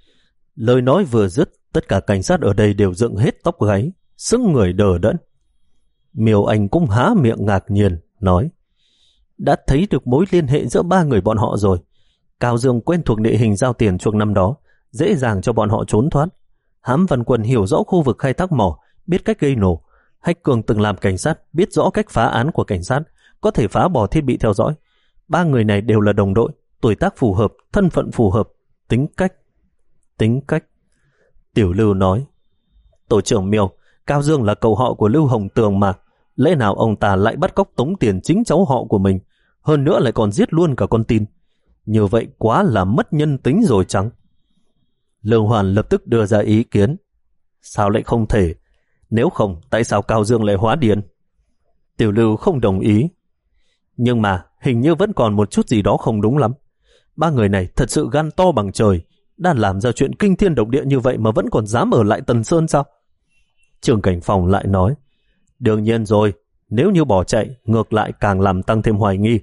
Lời nói vừa dứt, tất cả cảnh sát ở đây đều dựng hết tóc gáy, sững người đờ đẫn. Miêu Anh cũng há miệng ngạc nhiên, nói: Đã thấy được mối liên hệ giữa ba người bọn họ rồi. Cao Dương quen thuộc địa hình giao tiền chuộc năm đó, dễ dàng cho bọn họ trốn thoát. Hám Văn Quân hiểu rõ khu vực khai thác mỏ, biết cách gây nổ. Hách Cường từng làm cảnh sát, biết rõ cách phá án của cảnh sát, có thể phá bỏ thiết bị theo dõi. Ba người này đều là đồng đội, tuổi tác phù hợp, thân phận phù hợp, tính cách. Tính cách. Tiểu Lưu nói: Tổ trưởng Miêu, Cao Dương là cậu họ của Lưu Hồng Tường mà, lẽ nào ông ta lại bắt cóc tống tiền chính cháu họ của mình, hơn nữa lại còn giết luôn cả con tin. Như vậy quá là mất nhân tính rồi chăng? Lương Hoàn lập tức đưa ra ý kiến: Sao lại không thể? Nếu không, tại sao Cao Dương lại hóa điên? Tiểu Lưu không đồng ý. Nhưng mà hình như vẫn còn một chút gì đó không đúng lắm. Ba người này thật sự gan to bằng trời, đã làm ra chuyện kinh thiên động địa như vậy mà vẫn còn dám ở lại Tần Sơn sao? Trương Cảnh Phòng lại nói: Đương nhiên rồi, nếu như bỏ chạy, ngược lại càng làm tăng thêm hoài nghi.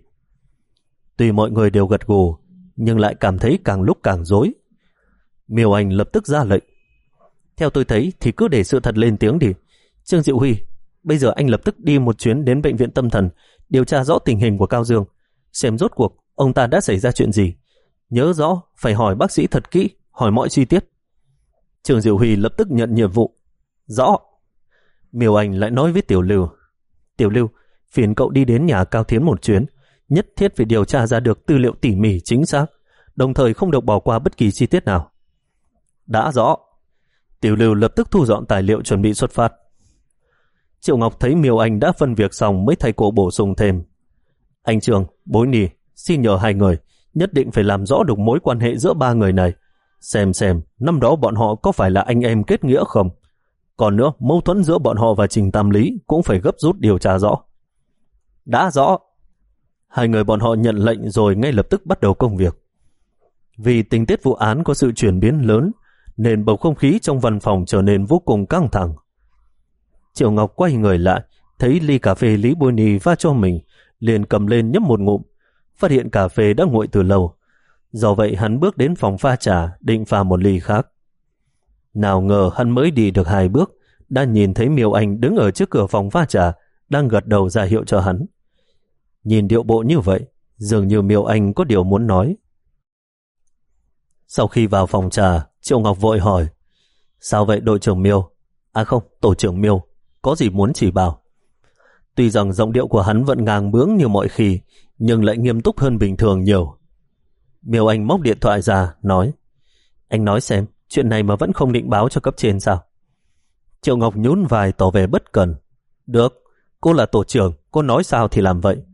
Tuy mọi người đều gật gù, nhưng lại cảm thấy càng lúc càng rối. Miêu Anh lập tức ra lệnh: Theo tôi thấy thì cứ để sự thật lên tiếng đi. Trương Diệu Huy, bây giờ anh lập tức đi một chuyến đến bệnh viện tâm thần, điều tra rõ tình hình của Cao Dương, xem rốt cuộc ông ta đã xảy ra chuyện gì. Nhớ rõ, phải hỏi bác sĩ thật kỹ, hỏi mọi chi tiết. Trương Diệu Huy lập tức nhận nhiệm vụ. Rõ. Miêu Anh lại nói với Tiểu Lưu: Tiểu Lưu, phiền cậu đi đến nhà Cao Thiến một chuyến, nhất thiết phải điều tra ra được tư liệu tỉ mỉ chính xác, đồng thời không được bỏ qua bất kỳ chi tiết nào. Đã rõ. Tiểu Lưu lập tức thu dọn tài liệu chuẩn bị xuất phát. Triệu Ngọc thấy Miêu Anh đã phân việc xong mới thay cô bổ sung thêm. Anh Trường, Bối Nì, xin nhờ hai người nhất định phải làm rõ được mối quan hệ giữa ba người này. Xem xem năm đó bọn họ có phải là anh em kết nghĩa không? Còn nữa, mâu thuẫn giữa bọn họ và Trình Tam Lý cũng phải gấp rút điều tra rõ. Đã rõ. Hai người bọn họ nhận lệnh rồi ngay lập tức bắt đầu công việc. Vì tình tiết vụ án có sự chuyển biến lớn, nên bầu không khí trong văn phòng trở nên vô cùng căng thẳng. Triệu Ngọc quay người lại, thấy ly cà phê Lý Bôi Nì pha cho mình, liền cầm lên nhấp một ngụm, phát hiện cà phê đã nguội từ lâu. Do vậy hắn bước đến phòng pha trà, định pha một ly khác. Nào ngờ hắn mới đi được hai bước, đã nhìn thấy Miêu Anh đứng ở trước cửa phòng pha trà, đang gật đầu ra hiệu cho hắn. Nhìn điệu bộ như vậy, dường như Miêu Anh có điều muốn nói. Sau khi vào phòng trà, Triệu Ngọc vội hỏi, sao vậy đội trưởng Miêu? À không, tổ trưởng Miêu, có gì muốn chỉ bảo? Tuy rằng giọng điệu của hắn vẫn ngang bướng như mọi khi, nhưng lại nghiêm túc hơn bình thường nhiều. Miêu Anh móc điện thoại ra, nói, anh nói xem, chuyện này mà vẫn không định báo cho cấp trên sao? Triệu Ngọc nhún vai tỏ vẻ bất cần. Được, cô là tổ trưởng, cô nói sao thì làm vậy.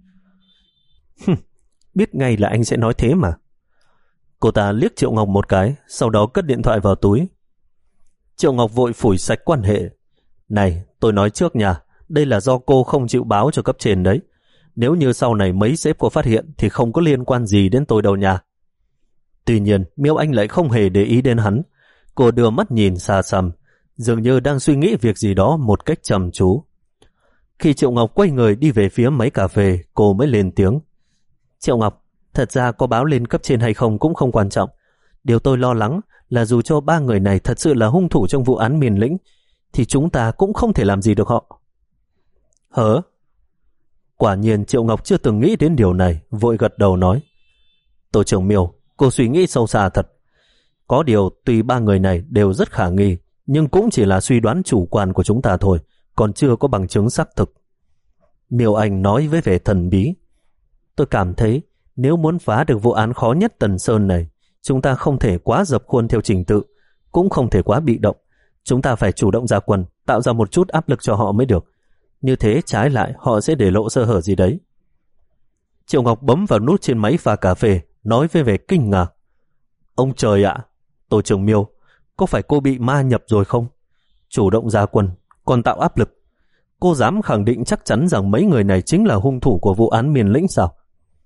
Biết ngay là anh sẽ nói thế mà. Cô ta liếc Triệu Ngọc một cái, sau đó cất điện thoại vào túi. Triệu Ngọc vội phủi sạch quan hệ. Này, tôi nói trước nha, đây là do cô không chịu báo cho cấp trên đấy. Nếu như sau này mấy sếp cô phát hiện thì không có liên quan gì đến tôi đâu nha. Tuy nhiên, Miêu Anh lại không hề để ý đến hắn. Cô đưa mắt nhìn xa xăm, dường như đang suy nghĩ việc gì đó một cách chăm chú. Khi Triệu Ngọc quay người đi về phía máy cà phê, cô mới lên tiếng. Triệu Ngọc, thật ra có báo lên cấp trên hay không cũng không quan trọng. Điều tôi lo lắng là dù cho ba người này thật sự là hung thủ trong vụ án Miền Lĩnh, thì chúng ta cũng không thể làm gì được họ. Hả? Quả nhiên Triệu Ngọc chưa từng nghĩ đến điều này, vội gật đầu nói. Tổ trưởng Miêu, cô suy nghĩ sâu xa thật. Có điều tuy ba người này đều rất khả nghi, nhưng cũng chỉ là suy đoán chủ quan của chúng ta thôi, còn chưa có bằng chứng xác thực. Miêu Anh nói với vẻ thần bí. Tôi cảm thấy nếu muốn phá được vụ án khó nhất Tần Sơn này, chúng ta không thể quá dập khuôn theo trình tự, cũng không thể quá bị động. Chúng ta phải chủ động ra quân, tạo ra một chút áp lực cho họ mới được. Như thế trái lại họ sẽ để lộ sơ hở gì đấy. Triệu Ngọc bấm vào nút trên máy pha cà phê, nói với vẻ kinh ngạc. Ông trời ạ, tổ trưởng Miêu, có phải cô bị ma nhập rồi không? Chủ động ra quân, còn tạo áp lực. Cô dám khẳng định chắc chắn rằng mấy người này chính là hung thủ của vụ án Miền Lĩnh sao?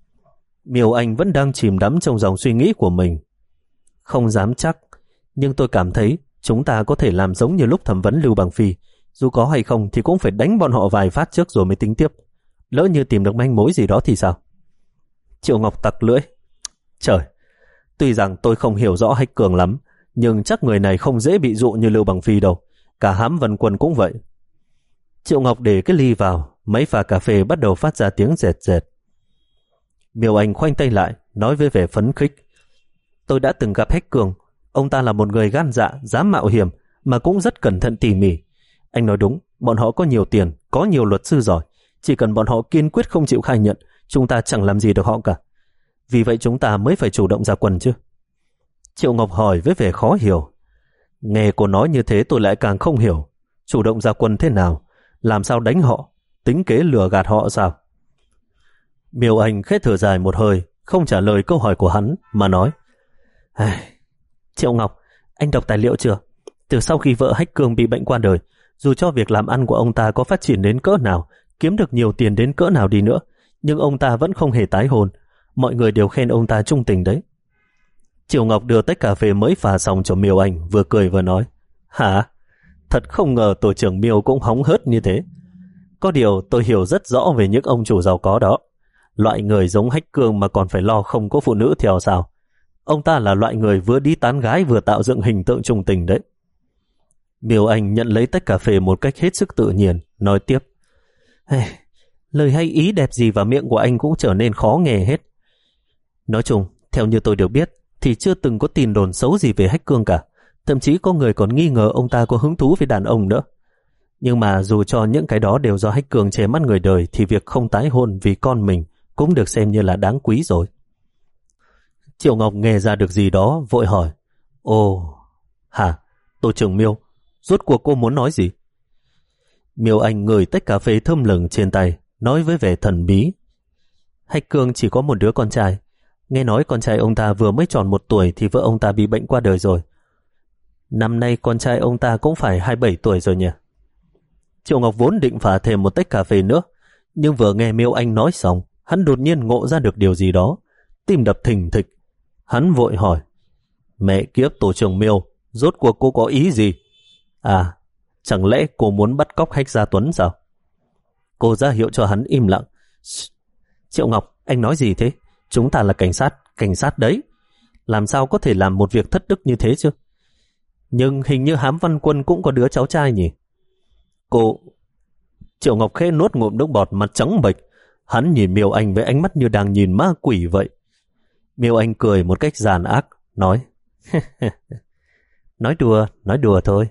Miêu Anh vẫn đang chìm đắm trong dòng suy nghĩ của mình. Không dám chắc, nhưng tôi cảm thấy chúng ta có thể làm giống như lúc thẩm vấn Lưu Bằng Phi. Dù có hay không thì cũng phải đánh bọn họ vài phát trước rồi mới tính tiếp. Lỡ như tìm được manh mối gì đó thì sao? Triệu Ngọc tặc lưỡi. Trời, tuy rằng tôi không hiểu rõ Hách Cường lắm, nhưng chắc người này không dễ bị dụ như Lưu Bằng Phi đâu. Cả Hám Vân Quân cũng vậy. Triệu Ngọc để cái ly vào, máy pha cà phê bắt đầu phát ra tiếng rẹt rẹt. Miêu Anh khoanh tay lại, nói với vẻ phấn khích. Tôi đã từng gặp Hách Cường. Ông ta là một người gan dạ, dám mạo hiểm, mà cũng rất cẩn thận tỉ mỉ. Anh nói đúng, bọn họ có nhiều tiền, có nhiều luật sư giỏi. Chỉ cần bọn họ kiên quyết không chịu khai nhận, chúng ta chẳng làm gì được họ cả. Vì vậy chúng ta mới phải chủ động ra quân chứ. Triệu Ngọc hỏi với vẻ khó hiểu. Nghe cô nói như thế tôi lại càng không hiểu. Chủ động ra quân thế nào? Làm sao đánh họ? Tính kế lừa gạt họ sao? Miêu Anh khẽ thở dài một hơi, không trả lời câu hỏi của hắn, mà nói. Triệu Ngọc, anh đọc tài liệu chưa? Từ sau khi vợ Hách Cường bị bệnh qua đời, dù cho việc làm ăn của ông ta có phát triển đến cỡ nào, kiếm được nhiều tiền đến cỡ nào đi nữa, nhưng ông ta vẫn không hề tái hôn. Mọi người đều khen ông ta trung tình đấy. Triệu Ngọc đưa tách cà phê mới pha xong cho Miêu Anh, vừa cười vừa nói. Hả? Thật không ngờ tổ trưởng Miêu cũng hóng hớt như thế. Có điều tôi hiểu rất rõ về những ông chủ giàu có đó. Loại người giống Hách Cường mà còn phải lo không có phụ nữ theo sao? Ông ta là loại người vừa đi tán gái vừa tạo dựng hình tượng trung tình đấy. Miêu Anh nhận lấy tách cà phê một cách hết sức tự nhiên, nói tiếp. Hey, lời hay ý đẹp gì vào miệng của anh cũng trở nên khó nghe hết. Nói chung, theo như tôi được biết, thì chưa từng có tin đồn xấu gì về Hách Cường cả. Thậm chí có người còn nghi ngờ ông ta có hứng thú với đàn ông nữa. Nhưng mà dù cho những cái đó đều do Hách Cường che mắt người đời, thì việc không tái hôn vì con mình cũng được xem như là đáng quý rồi. Triệu Ngọc nghe ra được gì đó, vội hỏi. Ồ, hả, tổ trưởng Miêu, rốt cuộc cô muốn nói gì? Miêu Anh ngửi tách cà phê thơm lừng trên tay, nói với vẻ thần bí. Hách Cương chỉ có một đứa con trai. Nghe nói con trai ông ta vừa mới tròn một tuổi thì vợ ông ta bị bệnh qua đời rồi. Năm nay con trai ông ta cũng phải hai mươi bảy tuổi rồi nhỉ? Triệu Ngọc vốn định pha thêm một tách cà phê nữa, nhưng vừa nghe Miêu Anh nói xong, hắn đột nhiên ngộ ra được điều gì đó, tim đập thình thịch. Hắn vội hỏi, mẹ kiếp tổ trưởng Miêu, rốt cuộc cô có ý gì? À, chẳng lẽ cô muốn bắt cóc Hách Gia Tuấn sao? Cô ra hiệu cho hắn im lặng. Triệu Ngọc, anh nói gì thế? Chúng ta là cảnh sát, cảnh sát đấy. Làm sao có thể làm một việc thất đức như thế chứ? Nhưng hình như Hám Văn Quân cũng có đứa cháu trai nhỉ? Cô... Triệu Ngọc khẽ nuốt ngụm nước bọt, mặt trắng bệch. Hắn nhìn Miêu Anh với ánh mắt như đang nhìn ma quỷ vậy. Miêu Anh cười một cách giàn ác, nói Nói đùa, nói đùa thôi.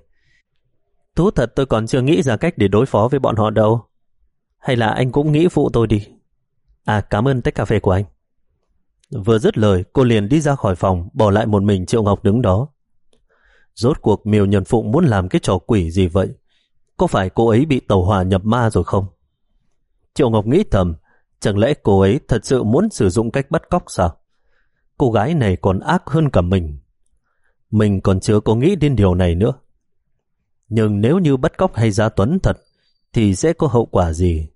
Thú thật tôi còn chưa nghĩ ra cách để đối phó với bọn họ đâu. Hay là anh cũng nghĩ phụ tôi đi. À, cảm ơn tách cà phê của anh. Vừa dứt lời, cô liền đi ra khỏi phòng, bỏ lại một mình Triệu Ngọc đứng đó. Rốt cuộc Miêu Nhân Phụng muốn làm cái trò quỷ gì vậy? Có phải cô ấy bị tẩu hỏa nhập ma rồi không? Triệu Ngọc nghĩ thầm, chẳng lẽ cô ấy thật sự muốn sử dụng cách bắt cóc sao? Cô gái này còn ác hơn cả mình. Mình còn chưa có nghĩ đến điều này nữa. Nhưng nếu như bắt cóc hay Gia Tuấn thật, thì sẽ có hậu quả gì?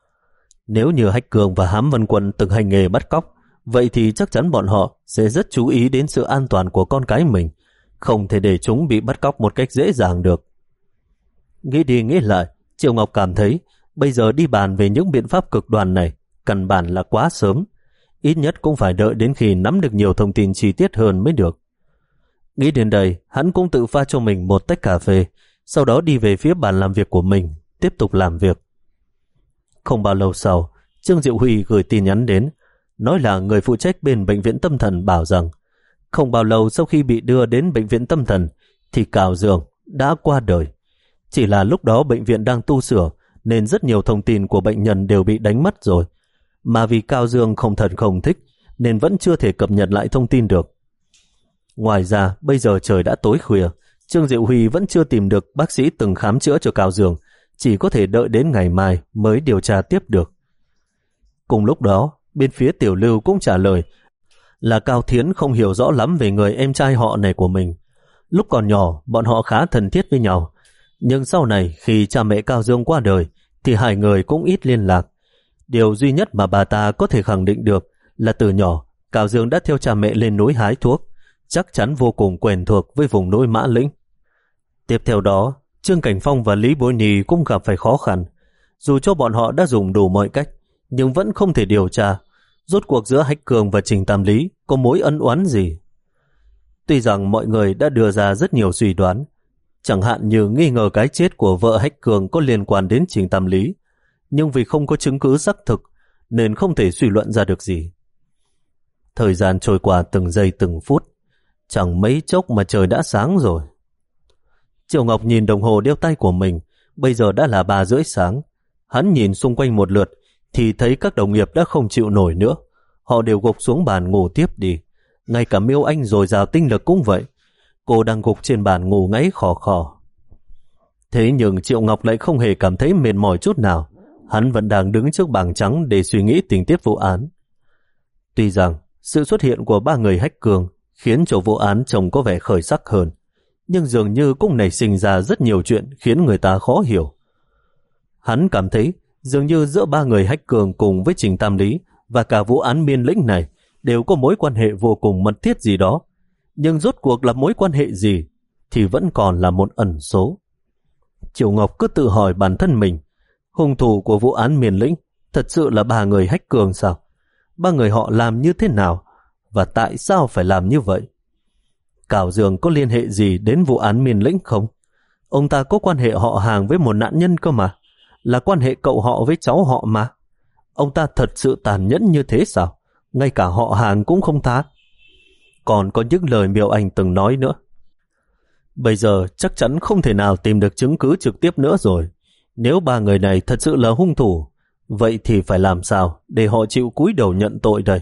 Nếu như Hách Cường và Hám Văn Quân từng hành nghề bắt cóc, vậy thì chắc chắn bọn họ sẽ rất chú ý đến sự an toàn của con cái mình, không thể để chúng bị bắt cóc một cách dễ dàng được. Nghĩ đi nghĩ lại, Triệu Ngọc cảm thấy bây giờ đi bàn về những biện pháp cực đoan này căn bản là quá sớm. Ít nhất cũng phải đợi đến khi nắm được nhiều thông tin chi tiết hơn mới được. Nghĩ đến đây, hắn cũng tự pha cho mình một tách cà phê, sau đó đi về phía bàn làm việc của mình, tiếp tục làm việc. Không bao lâu sau, Trương Diệu Huy gửi tin nhắn đến, nói là người phụ trách bên bệnh viện tâm thần bảo rằng không bao lâu sau khi bị đưa đến bệnh viện tâm thần thì Cao Dương đã qua đời. Chỉ là lúc đó bệnh viện đang tu sửa nên rất nhiều thông tin của bệnh nhân đều bị đánh mất rồi. Mà vì Cao Dương không thần không thích nên vẫn chưa thể cập nhật lại thông tin được. Ngoài ra, bây giờ trời đã tối khuya, Trương Diệu Huy vẫn chưa tìm được bác sĩ từng khám chữa cho Cao Dương, chỉ có thể đợi đến ngày mai mới điều tra tiếp được. Cùng lúc đó, bên phía Tiểu Lưu cũng trả lời là Cao Thiến không hiểu rõ lắm về người em trai họ này của mình. Lúc còn nhỏ, bọn họ khá thân thiết với nhau, nhưng sau này khi cha mẹ Cao Dương qua đời thì hai người cũng ít liên lạc. Điều duy nhất mà bà ta có thể khẳng định được là từ nhỏ Cao Dương đã theo cha mẹ lên núi hái thuốc, chắc chắn vô cùng quen thuộc với vùng núi Mã Lĩnh. Tiếp theo đó, Trương Cảnh Phong và Lý Bối Nhi cũng gặp phải khó khăn. Dù cho bọn họ đã dùng đủ mọi cách, nhưng vẫn không thể điều tra rốt cuộc giữa Hách Cường và Trình Tam Lý có mối ân oán gì. Tuy rằng mọi người đã đưa ra rất nhiều suy đoán, chẳng hạn như nghi ngờ cái chết của vợ Hách Cường có liên quan đến Trình Tam Lý, nhưng vì không có chứng cứ xác thực nên không thể suy luận ra được gì. Thời gian trôi qua từng giây từng phút, chẳng mấy chốc mà trời đã sáng rồi. Triệu Ngọc nhìn đồng hồ đeo tay của mình, bây giờ đã là ba rưỡi sáng. Hắn nhìn xung quanh một lượt thì thấy các đồng nghiệp đã không chịu nổi nữa. Họ đều gục xuống bàn ngủ tiếp đi. Ngay cả Miêu Anh dồi dào tinh lực cũng vậy. Cô đang gục trên bàn ngủ ngáy khò khò. Thế nhưng Triệu Ngọc lại không hề cảm thấy mệt mỏi chút nào. Hắn vẫn đang đứng trước bảng trắng để suy nghĩ tình tiết vụ án. Tuy rằng sự xuất hiện của ba người Hách Cường khiến cho vụ án trông có vẻ khởi sắc hơn, nhưng dường như cũng nảy sinh ra rất nhiều chuyện khiến người ta khó hiểu. Hắn cảm thấy dường như giữa ba người Hách Cường cùng với Trình Tam Lý và cả vụ án Miên Lĩnh này đều có mối quan hệ vô cùng mật thiết gì đó, nhưng rốt cuộc là mối quan hệ gì thì vẫn còn là một ẩn số. Triệu Ngọc cứ tự hỏi bản thân mình, hung thủ của vụ án Miên Lĩnh thật sự là ba người Hách Cường sao? Ba người họ làm như thế nào và tại sao phải làm như vậy? Cao Dương có liên hệ gì đến vụ án Miên Lĩnh không? Ông ta có quan hệ họ hàng với một nạn nhân cơ mà, là quan hệ cậu họ với cháu họ mà. Ông ta thật sự tàn nhẫn như thế sao? Ngay cả họ hàng cũng không tha. Còn có những lời Miêu Anh từng nói nữa. Bây giờ chắc chắn không thể nào tìm được chứng cứ trực tiếp nữa rồi. Nếu ba người này thật sự là hung thủ, vậy thì phải làm sao để họ chịu cúi đầu nhận tội đây?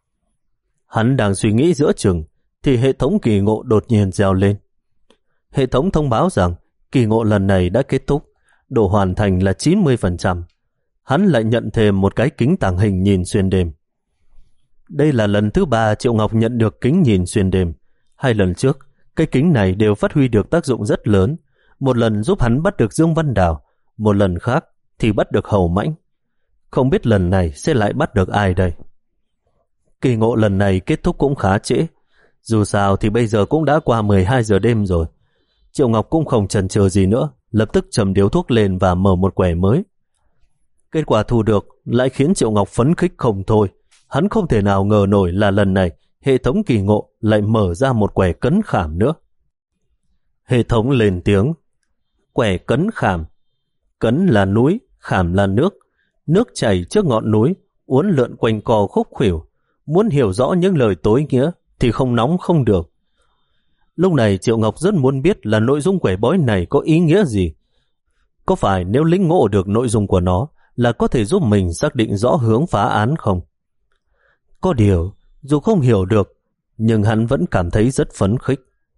Hắn đang suy nghĩ giữa chừng thì hệ thống kỳ ngộ đột nhiên reo lên. Hệ thống thông báo rằng kỳ ngộ lần này đã kết thúc. độ hoàn thành là chín mươi phần trăm. Hắn lại nhận thêm một cái kính tàng hình nhìn xuyên đêm. Đây là lần thứ ba Triệu Ngọc nhận được kính nhìn xuyên đêm. Hai lần trước, cái kính này đều phát huy được tác dụng rất lớn. Một lần giúp hắn bắt được Dương Văn Đào, một lần khác thì bắt được Hầu Mãnh. Không biết lần này sẽ lại bắt được ai đây? Kỳ ngộ lần này kết thúc cũng khá trễ. Dù sao thì bây giờ cũng đã qua mười hai giờ đêm rồi. Triệu Ngọc cũng không chần chừ gì nữa, lập tức châm điếu thuốc lên và mở một quẻ mới. Kết quả thu được lại khiến Triệu Ngọc phấn khích không thôi. Hắn không thể nào ngờ nổi là lần này hệ thống kỳ ngộ lại mở ra một quẻ cấn khảm nữa. Hệ thống lên tiếng. Quẻ cấn khảm. Cấn là núi, khảm là nước. Nước chảy trước ngọn núi, uốn lượn quanh co khúc khuỷu. Muốn hiểu rõ những lời tối nghĩa thì không nóng không được. Lúc này Triệu Ngọc rất muốn biết là nội dung quẻ bói này có ý nghĩa gì. Có phải nếu lĩnh ngộ được nội dung của nó là có thể giúp mình xác định rõ hướng phá án không? Có điều, dù không hiểu được, nhưng hắn vẫn cảm thấy rất phấn khích.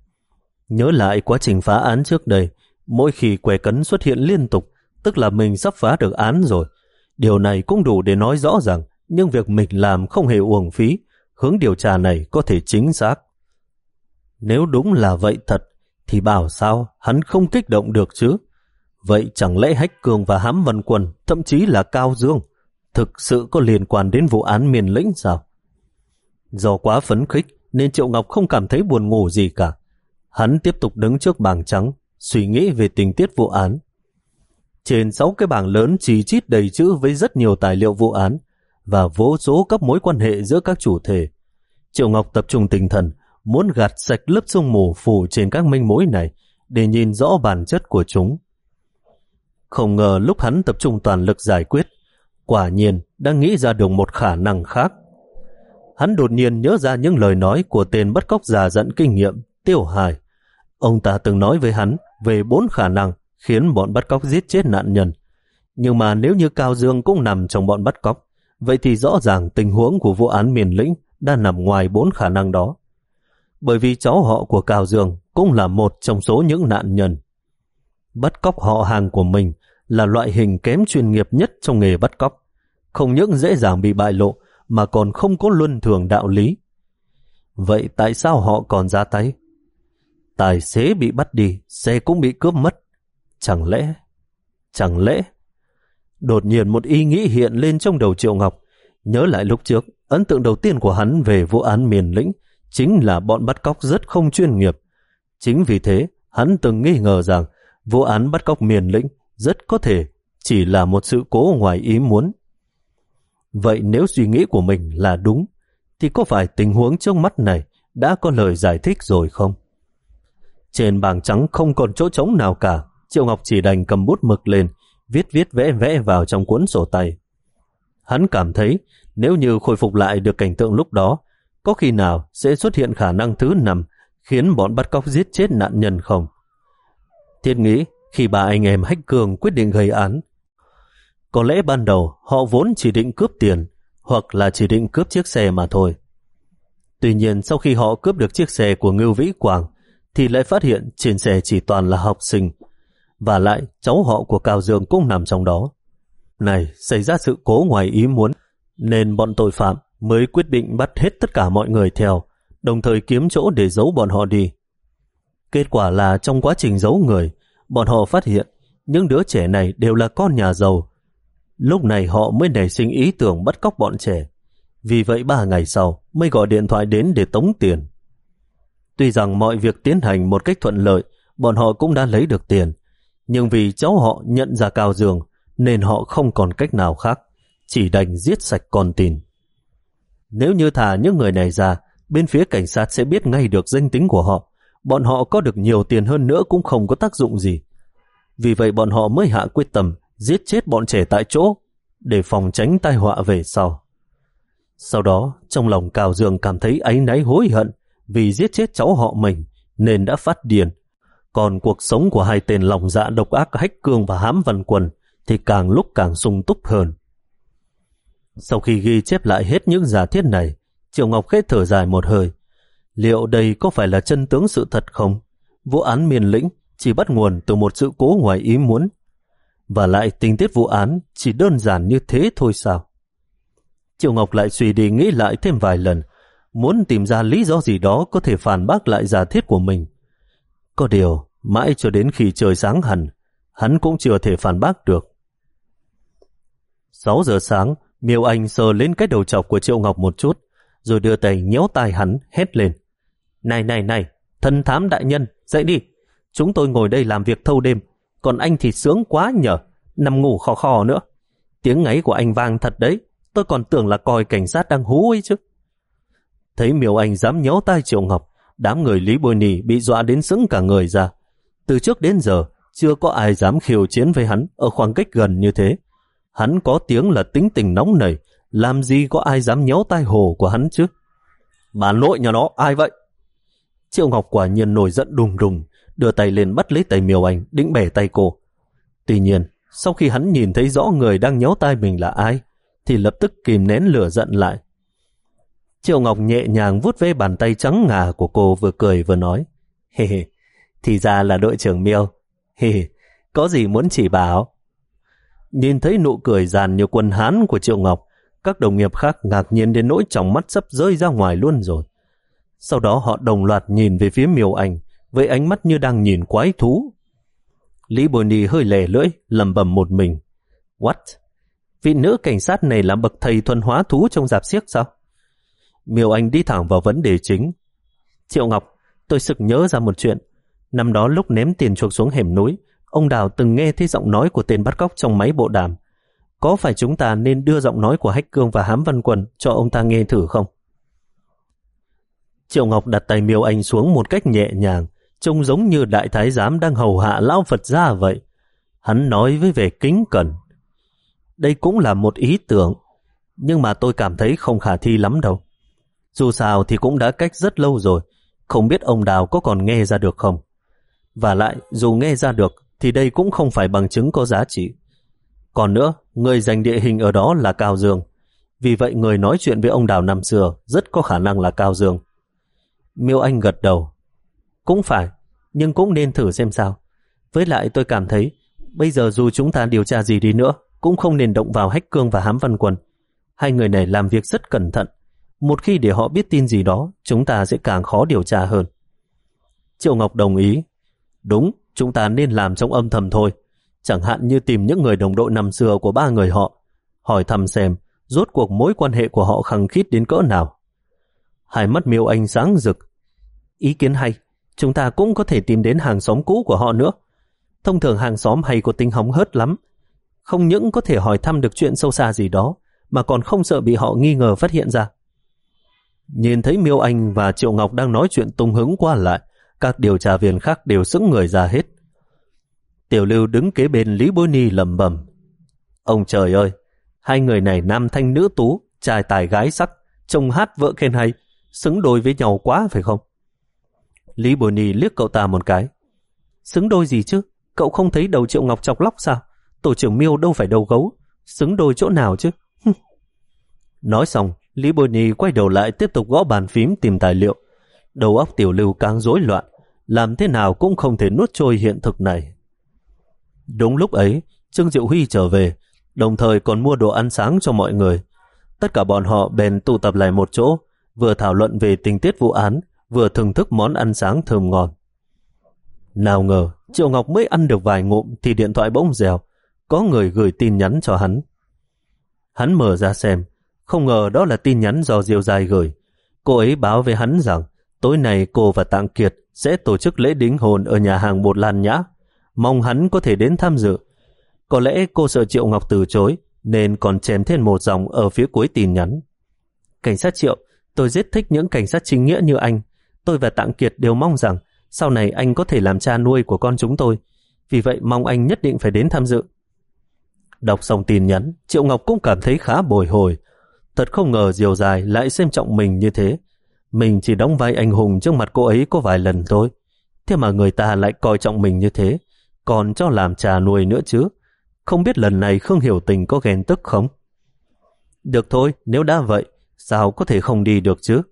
Nhớ lại quá trình phá án trước đây, mỗi khi quẻ cấn xuất hiện liên tục, tức là mình sắp phá được án rồi. Điều này cũng đủ để nói rõ rằng nhưng việc mình làm không hề uổng phí, hướng điều tra này có thể chính xác. Nếu đúng là vậy thật, thì bảo sao hắn không kích động được chứ? Vậy chẳng lẽ Hách Cường và Hám Văn Quân, thậm chí là Cao Dương, thực sự có liên quan đến vụ án Miền Lĩnh sao? Do quá phấn khích nên Triệu Ngọc không cảm thấy buồn ngủ gì cả. Hắn tiếp tục đứng trước bảng trắng, suy nghĩ về tình tiết vụ án. Trên sáu cái bảng lớn chỉ chít đầy chữ với rất nhiều tài liệu vụ án và vô số các mối quan hệ giữa các chủ thể. Triệu Ngọc tập trung tinh thần, muốn gạt sạch lớp sương mù phủ trên các manh mối này để nhìn rõ bản chất của chúng. Không ngờ lúc hắn tập trung toàn lực giải quyết, quả nhiên đã nghĩ ra được một khả năng khác. Hắn đột nhiên nhớ ra những lời nói của tên bắt cóc già dặn kinh nghiệm Tiêu Hải. Ông ta từng nói với hắn về bốn khả năng khiến bọn bắt cóc giết chết nạn nhân. Nhưng mà nếu như Cao Dương cũng nằm trong bọn bắt cóc, vậy thì rõ ràng tình huống của vụ án Miền Lĩnh đã nằm ngoài bốn khả năng đó. Bởi vì cháu họ của Cao Dương cũng là một trong số những nạn nhân. Bắt cóc họ hàng của mình là loại hình kém chuyên nghiệp nhất trong nghề bắt cóc, không những dễ dàng bị bại lộ mà còn không có luân thường đạo lý. Vậy tại sao họ còn ra tay? Tài xế bị bắt đi, xe cũng bị cướp mất. Chẳng lẽ... Chẳng lẽ... Đột nhiên một ý nghĩ hiện lên trong đầu Triệu Ngọc. Nhớ lại lúc trước, ấn tượng đầu tiên của hắn về vụ án Miền Lĩnh chính là bọn bắt cóc rất không chuyên nghiệp. Chính vì thế, hắn từng nghi ngờ rằng vụ án bắt cóc Miền Lĩnh rất có thể chỉ là một sự cố ngoài ý muốn. Vậy nếu suy nghĩ của mình là đúng, thì có phải tình huống trước mắt này đã có lời giải thích rồi không? Trên bảng trắng không còn chỗ trống nào cả, Triệu Ngọc chỉ đành cầm bút mực lên, viết viết vẽ vẽ vào trong cuốn sổ tay. Hắn cảm thấy nếu như khôi phục lại được cảnh tượng lúc đó, có khi nào sẽ xuất hiện khả năng thứ năm khiến bọn bắt cóc giết chết nạn nhân không? Thiết nghĩ khi ba anh em Hách Cường quyết định gây án, có lẽ ban đầu họ vốn chỉ định cướp tiền hoặc là chỉ định cướp chiếc xe mà thôi. Tuy nhiên sau khi họ cướp được chiếc xe của Ngưu Vĩ Quảng thì lại phát hiện trên xe chỉ toàn là học sinh, và lại cháu họ của Cao Dương cũng nằm trong đó. Này, xảy ra sự cố ngoài ý muốn nên bọn tội phạm mới quyết định bắt hết tất cả mọi người theo, đồng thời kiếm chỗ để giấu bọn họ đi. Kết quả là trong quá trình giấu người, bọn họ phát hiện những đứa trẻ này đều là con nhà giàu. Lúc này họ mới nảy sinh ý tưởng bắt cóc bọn trẻ. Vì vậy ba ngày sau mới gọi điện thoại đến để tống tiền. Tuy rằng mọi việc tiến hành một cách thuận lợi, bọn họ cũng đã lấy được tiền, nhưng vì cháu họ nhận ra Cao Dương nên họ không còn cách nào khác, chỉ đành giết sạch con tin. Nếu như thả những người này ra, bên phía cảnh sát sẽ biết ngay được danh tính của họ. Bọn họ có được nhiều tiền hơn nữa cũng không có tác dụng gì. Vì vậy bọn họ mới hạ quyết tâm giết chết bọn trẻ tại chỗ để phòng tránh tai họa về sau. Sau đó, trong lòng Cao Dương cảm thấy áy náy hối hận vì giết chết cháu họ mình nên đã phát điên. Còn cuộc sống của hai tên lòng dạ độc ác Hách Cương và Hám Văn Quân thì càng lúc càng sung túc hơn. Sau khi ghi chép lại hết những giả thiết này, Triệu Ngọc khẽ thở dài một hơi. Liệu đây có phải là chân tướng sự thật không? Vụ án Miền Lĩnh chỉ bắt nguồn từ một sự cố ngoài ý muốn. Và lại tình tiết vụ án chỉ đơn giản như thế thôi sao? Triệu Ngọc lại suy đi nghĩ lại thêm vài lần, muốn tìm ra lý do gì đó có thể phản bác lại giả thiết của mình. Có điều, mãi cho đến khi trời sáng hẳn, hắn cũng chưa thể phản bác được. Sáu giờ sáng, Miêu Anh sờ lên cái đầu chọc của Triệu Ngọc một chút, rồi đưa tay nhéo tai hắn, hét lên. Này này này, thần thám đại nhân, dậy đi. Chúng tôi ngồi đây làm việc thâu đêm, còn anh thì sướng quá nhở, nằm ngủ khò khò nữa. Tiếng ngáy của anh vang thật đấy, tôi còn tưởng là còi cảnh sát đang hú ấy chứ. Thấy Miêu Anh dám nhéo tai Triệu Ngọc, đám người Lý Bôi Nì bị dọa đến sững cả người ra. Từ trước đến giờ, chưa có ai dám khiêu chiến với hắn ở khoảng cách gần như thế. Hắn có tiếng là tính tình nóng nảy, làm gì có ai dám nhéo tai hồ của hắn chứ. Bà nội nhà nó, ai vậy? Triệu Ngọc quả nhiên nổi giận đùng đùng, đưa tay lên bắt lấy tay Miêu Anh, định bẻ tay cô. Tuy nhiên, sau khi hắn nhìn thấy rõ người đang nhéo tai mình là ai, thì lập tức kìm nén lửa giận lại. Triệu Ngọc nhẹ nhàng vuốt ve bàn tay trắng ngà của cô, vừa cười vừa nói. Hề hề, thì ra là đội trưởng Miêu. Hề hề, có gì muốn chỉ bảo? Nhìn thấy nụ cười giàn như quân Hán của Triệu Ngọc, các đồng nghiệp khác ngạc nhiên đến nỗi tròng mắt sắp rơi ra ngoài luôn rồi. Sau đó họ đồng loạt nhìn về phía Miêu Anh với ánh mắt như đang nhìn quái thú. Lý Bồ Nì hơi lè lưỡi, lẩm bẩm một mình. What? Vị nữ cảnh sát này là bậc thầy thuần hóa thú trong rạp xiếc sao? Miêu Anh đi thẳng vào vấn đề chính. Triệu Ngọc, tôi sực nhớ ra một chuyện. Năm đó lúc ném tiền chuộc xuống hẻm núi, ông Đào từng nghe thấy giọng nói của tên bắt cóc trong máy bộ đàm. Có phải chúng ta nên đưa giọng nói của Hách Cương và Hám Văn Quần cho ông ta nghe thử không? Triệu Ngọc đặt tay Miêu Anh xuống một cách nhẹ nhàng, trông giống như đại thái giám đang hầu hạ lão Phật gia vậy. Hắn nói với vẻ kính cẩn. Đây cũng là một ý tưởng, nhưng mà tôi cảm thấy không khả thi lắm đâu. Dù sao thì cũng đã cách rất lâu rồi, không biết ông Đào có còn nghe ra được không. Và lại, dù nghe ra được, thì đây cũng không phải bằng chứng có giá trị. Còn nữa, người giành địa hình ở đó là Cao Dương. Vì vậy người nói chuyện với ông Đào năm xưa rất có khả năng là Cao Dương. Miêu Anh gật đầu. Cũng phải, nhưng cũng nên thử xem sao. Với lại tôi cảm thấy, bây giờ dù chúng ta điều tra gì đi nữa, cũng không nên động vào Hách Cương và Hám Văn Quần. Hai người này làm việc rất cẩn thận. Một khi để họ biết tin gì đó, chúng ta sẽ càng khó điều tra hơn. Triệu Ngọc đồng ý. Đúng, chúng ta nên làm trong âm thầm thôi. Chẳng hạn như tìm những người đồng đội năm xưa của ba người họ, hỏi thăm xem rốt cuộc mối quan hệ của họ khăng khít đến cỡ nào. Hai mắt Miêu Anh sáng rực. Ý kiến hay, chúng ta cũng có thể tìm đến hàng xóm cũ của họ nữa. Thông thường hàng xóm hay có tính hóng hớt lắm. Không những có thể hỏi thăm được chuyện sâu xa gì đó, mà còn không sợ bị họ nghi ngờ phát hiện ra. Nhìn thấy Miêu Anh và Triệu Ngọc đang nói chuyện tung hứng qua lại, các điều tra viên khác đều sững người ra hết. Tiểu Lưu đứng kế bên Lý Bối Ni lẩm bẩm. Ông trời ơi, hai người này nam thanh nữ tú, trai tài gái sắc, trông hát vợ khen hay, xứng đôi với nhau quá phải không? Lý Bối Ni liếc cậu ta một cái. Xứng đôi gì chứ? Cậu không thấy đầu Triệu Ngọc chọc lóc sao? Tổ trưởng Miêu đâu phải đầu gấu, xứng đôi chỗ nào chứ? Nói xong, Lý Bối Ni quay đầu lại tiếp tục gõ bàn phím tìm tài liệu. Đầu óc Tiểu Lưu càng rối loạn, làm thế nào cũng không thể nuốt trôi hiện thực này. Đúng lúc ấy, Trương Diệu Huy trở về, đồng thời còn mua đồ ăn sáng cho mọi người. Tất cả bọn họ bèn tụ tập lại một chỗ, vừa thảo luận về tình tiết vụ án, vừa thưởng thức món ăn sáng thơm ngon. Nào ngờ, Triệu Ngọc mới ăn được vài ngụm thì điện thoại bỗng rèo, có người gửi tin nhắn cho hắn. Hắn mở ra xem, không ngờ đó là tin nhắn do Diêu Giai gửi. Cô ấy báo với hắn rằng tối nay cô và Tạng Kiệt sẽ tổ chức lễ đính hôn ở nhà hàng Bột Lan Nhã, mong hắn có thể đến tham dự. Có lẽ cô sợ Triệu Ngọc từ chối, nên còn chèn thêm một dòng ở phía cuối tin nhắn. Cảnh sát Triệu, tôi rất thích những cảnh sát chính nghĩa như anh. Tôi và Tạng Kiệt đều mong rằng sau này anh có thể làm cha nuôi của con chúng tôi. Vì vậy mong anh nhất định phải đến tham dự. Đọc xong tin nhắn, Triệu Ngọc cũng cảm thấy khá bồi hồi. Thật không ngờ Diều Dài lại xem trọng mình như thế. Mình chỉ đóng vai anh hùng trước mặt cô ấy có vài lần thôi. Thế mà người ta lại coi trọng mình như thế, còn cho làm trà nuôi nữa chứ. Không biết lần này Khương Hiểu Tình có ghen tức không? Được thôi, nếu đã vậy, sao có thể không đi được chứ?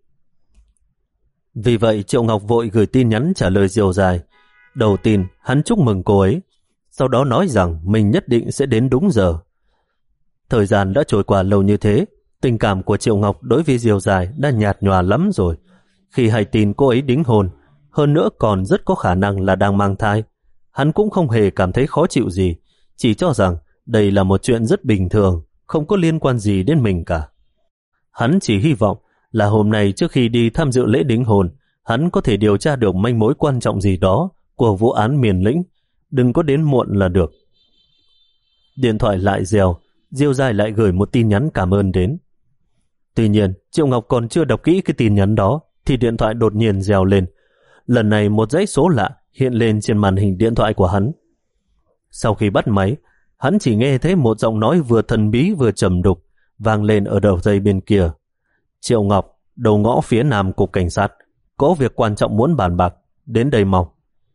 Vì vậy Triệu Ngọc vội gửi tin nhắn trả lời Diều Dài. Đầu tiên, hắn chúc mừng cô ấy. sau đó nói rằng mình nhất định sẽ đến đúng giờ. Thời gian đã trôi qua lâu như thế, tình cảm của Triệu Ngọc đối với Diêu Dài đã nhạt nhòa lắm rồi. Khi hay tin cô ấy đính hôn, hơn nữa còn rất có khả năng là đang mang thai, hắn cũng không hề cảm thấy khó chịu gì, chỉ cho rằng đây là một chuyện rất bình thường, không có liên quan gì đến mình cả. Hắn chỉ hy vọng là hôm nay trước khi đi tham dự lễ đính hôn, hắn có thể điều tra được manh mối quan trọng gì đó của vụ án Miền Lĩnh, đừng có đến muộn là được. Điện thoại lại reo, Diêu Dài lại gửi một tin nhắn cảm ơn đến. Tuy nhiên, Triệu Ngọc còn chưa đọc kỹ cái tin nhắn đó, thì điện thoại đột nhiên reo lên. Lần này một dãy số lạ hiện lên trên màn hình điện thoại của hắn. Sau khi bắt máy, hắn chỉ nghe thấy một giọng nói vừa thần bí vừa trầm đục vang lên ở đầu dây bên kia. Triệu Ngọc, đầu ngõ phía nam cục cảnh sát, có việc quan trọng muốn bàn bạc, đến đây mau.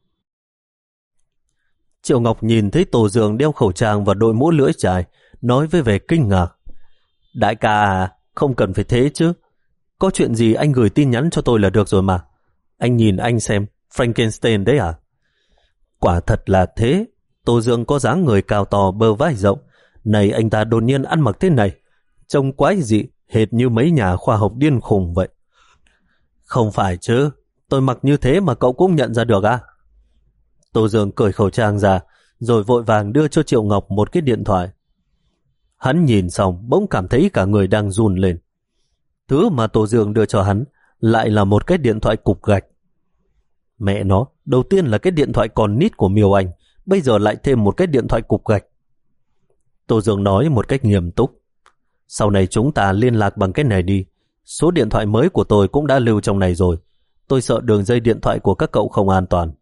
Triệu Ngọc nhìn thấy Tô Dương đeo khẩu trang và đội mũ lưỡi chai, nói với vẻ kinh ngạc. Đại ca à, không cần phải thế chứ. Có chuyện gì anh gửi tin nhắn cho tôi là được rồi mà. Anh nhìn anh xem, Frankenstein đấy à? Quả thật là thế. Tô Dương có dáng người cao to bờ vai rộng. Này anh ta đột nhiên ăn mặc thế này, trông quái dị, hệt như mấy nhà khoa học điên khùng vậy. Không phải chứ, tôi mặc như thế mà cậu cũng nhận ra được à? Tô Dương cởi khẩu trang ra, rồi vội vàng đưa cho Triệu Ngọc một cái điện thoại. Hắn nhìn xong bỗng cảm thấy cả người đang run lên. Thứ mà Tô Dương đưa cho hắn lại là một cái điện thoại cục gạch. Mẹ nó, đầu tiên là cái điện thoại còn nít của Miêu Anh, bây giờ lại thêm một cái điện thoại cục gạch. Tô Dương nói một cách nghiêm túc. Sau này chúng ta liên lạc bằng cái này đi. Số điện thoại mới của tôi cũng đã lưu trong này rồi. Tôi sợ đường dây điện thoại của các cậu không an toàn.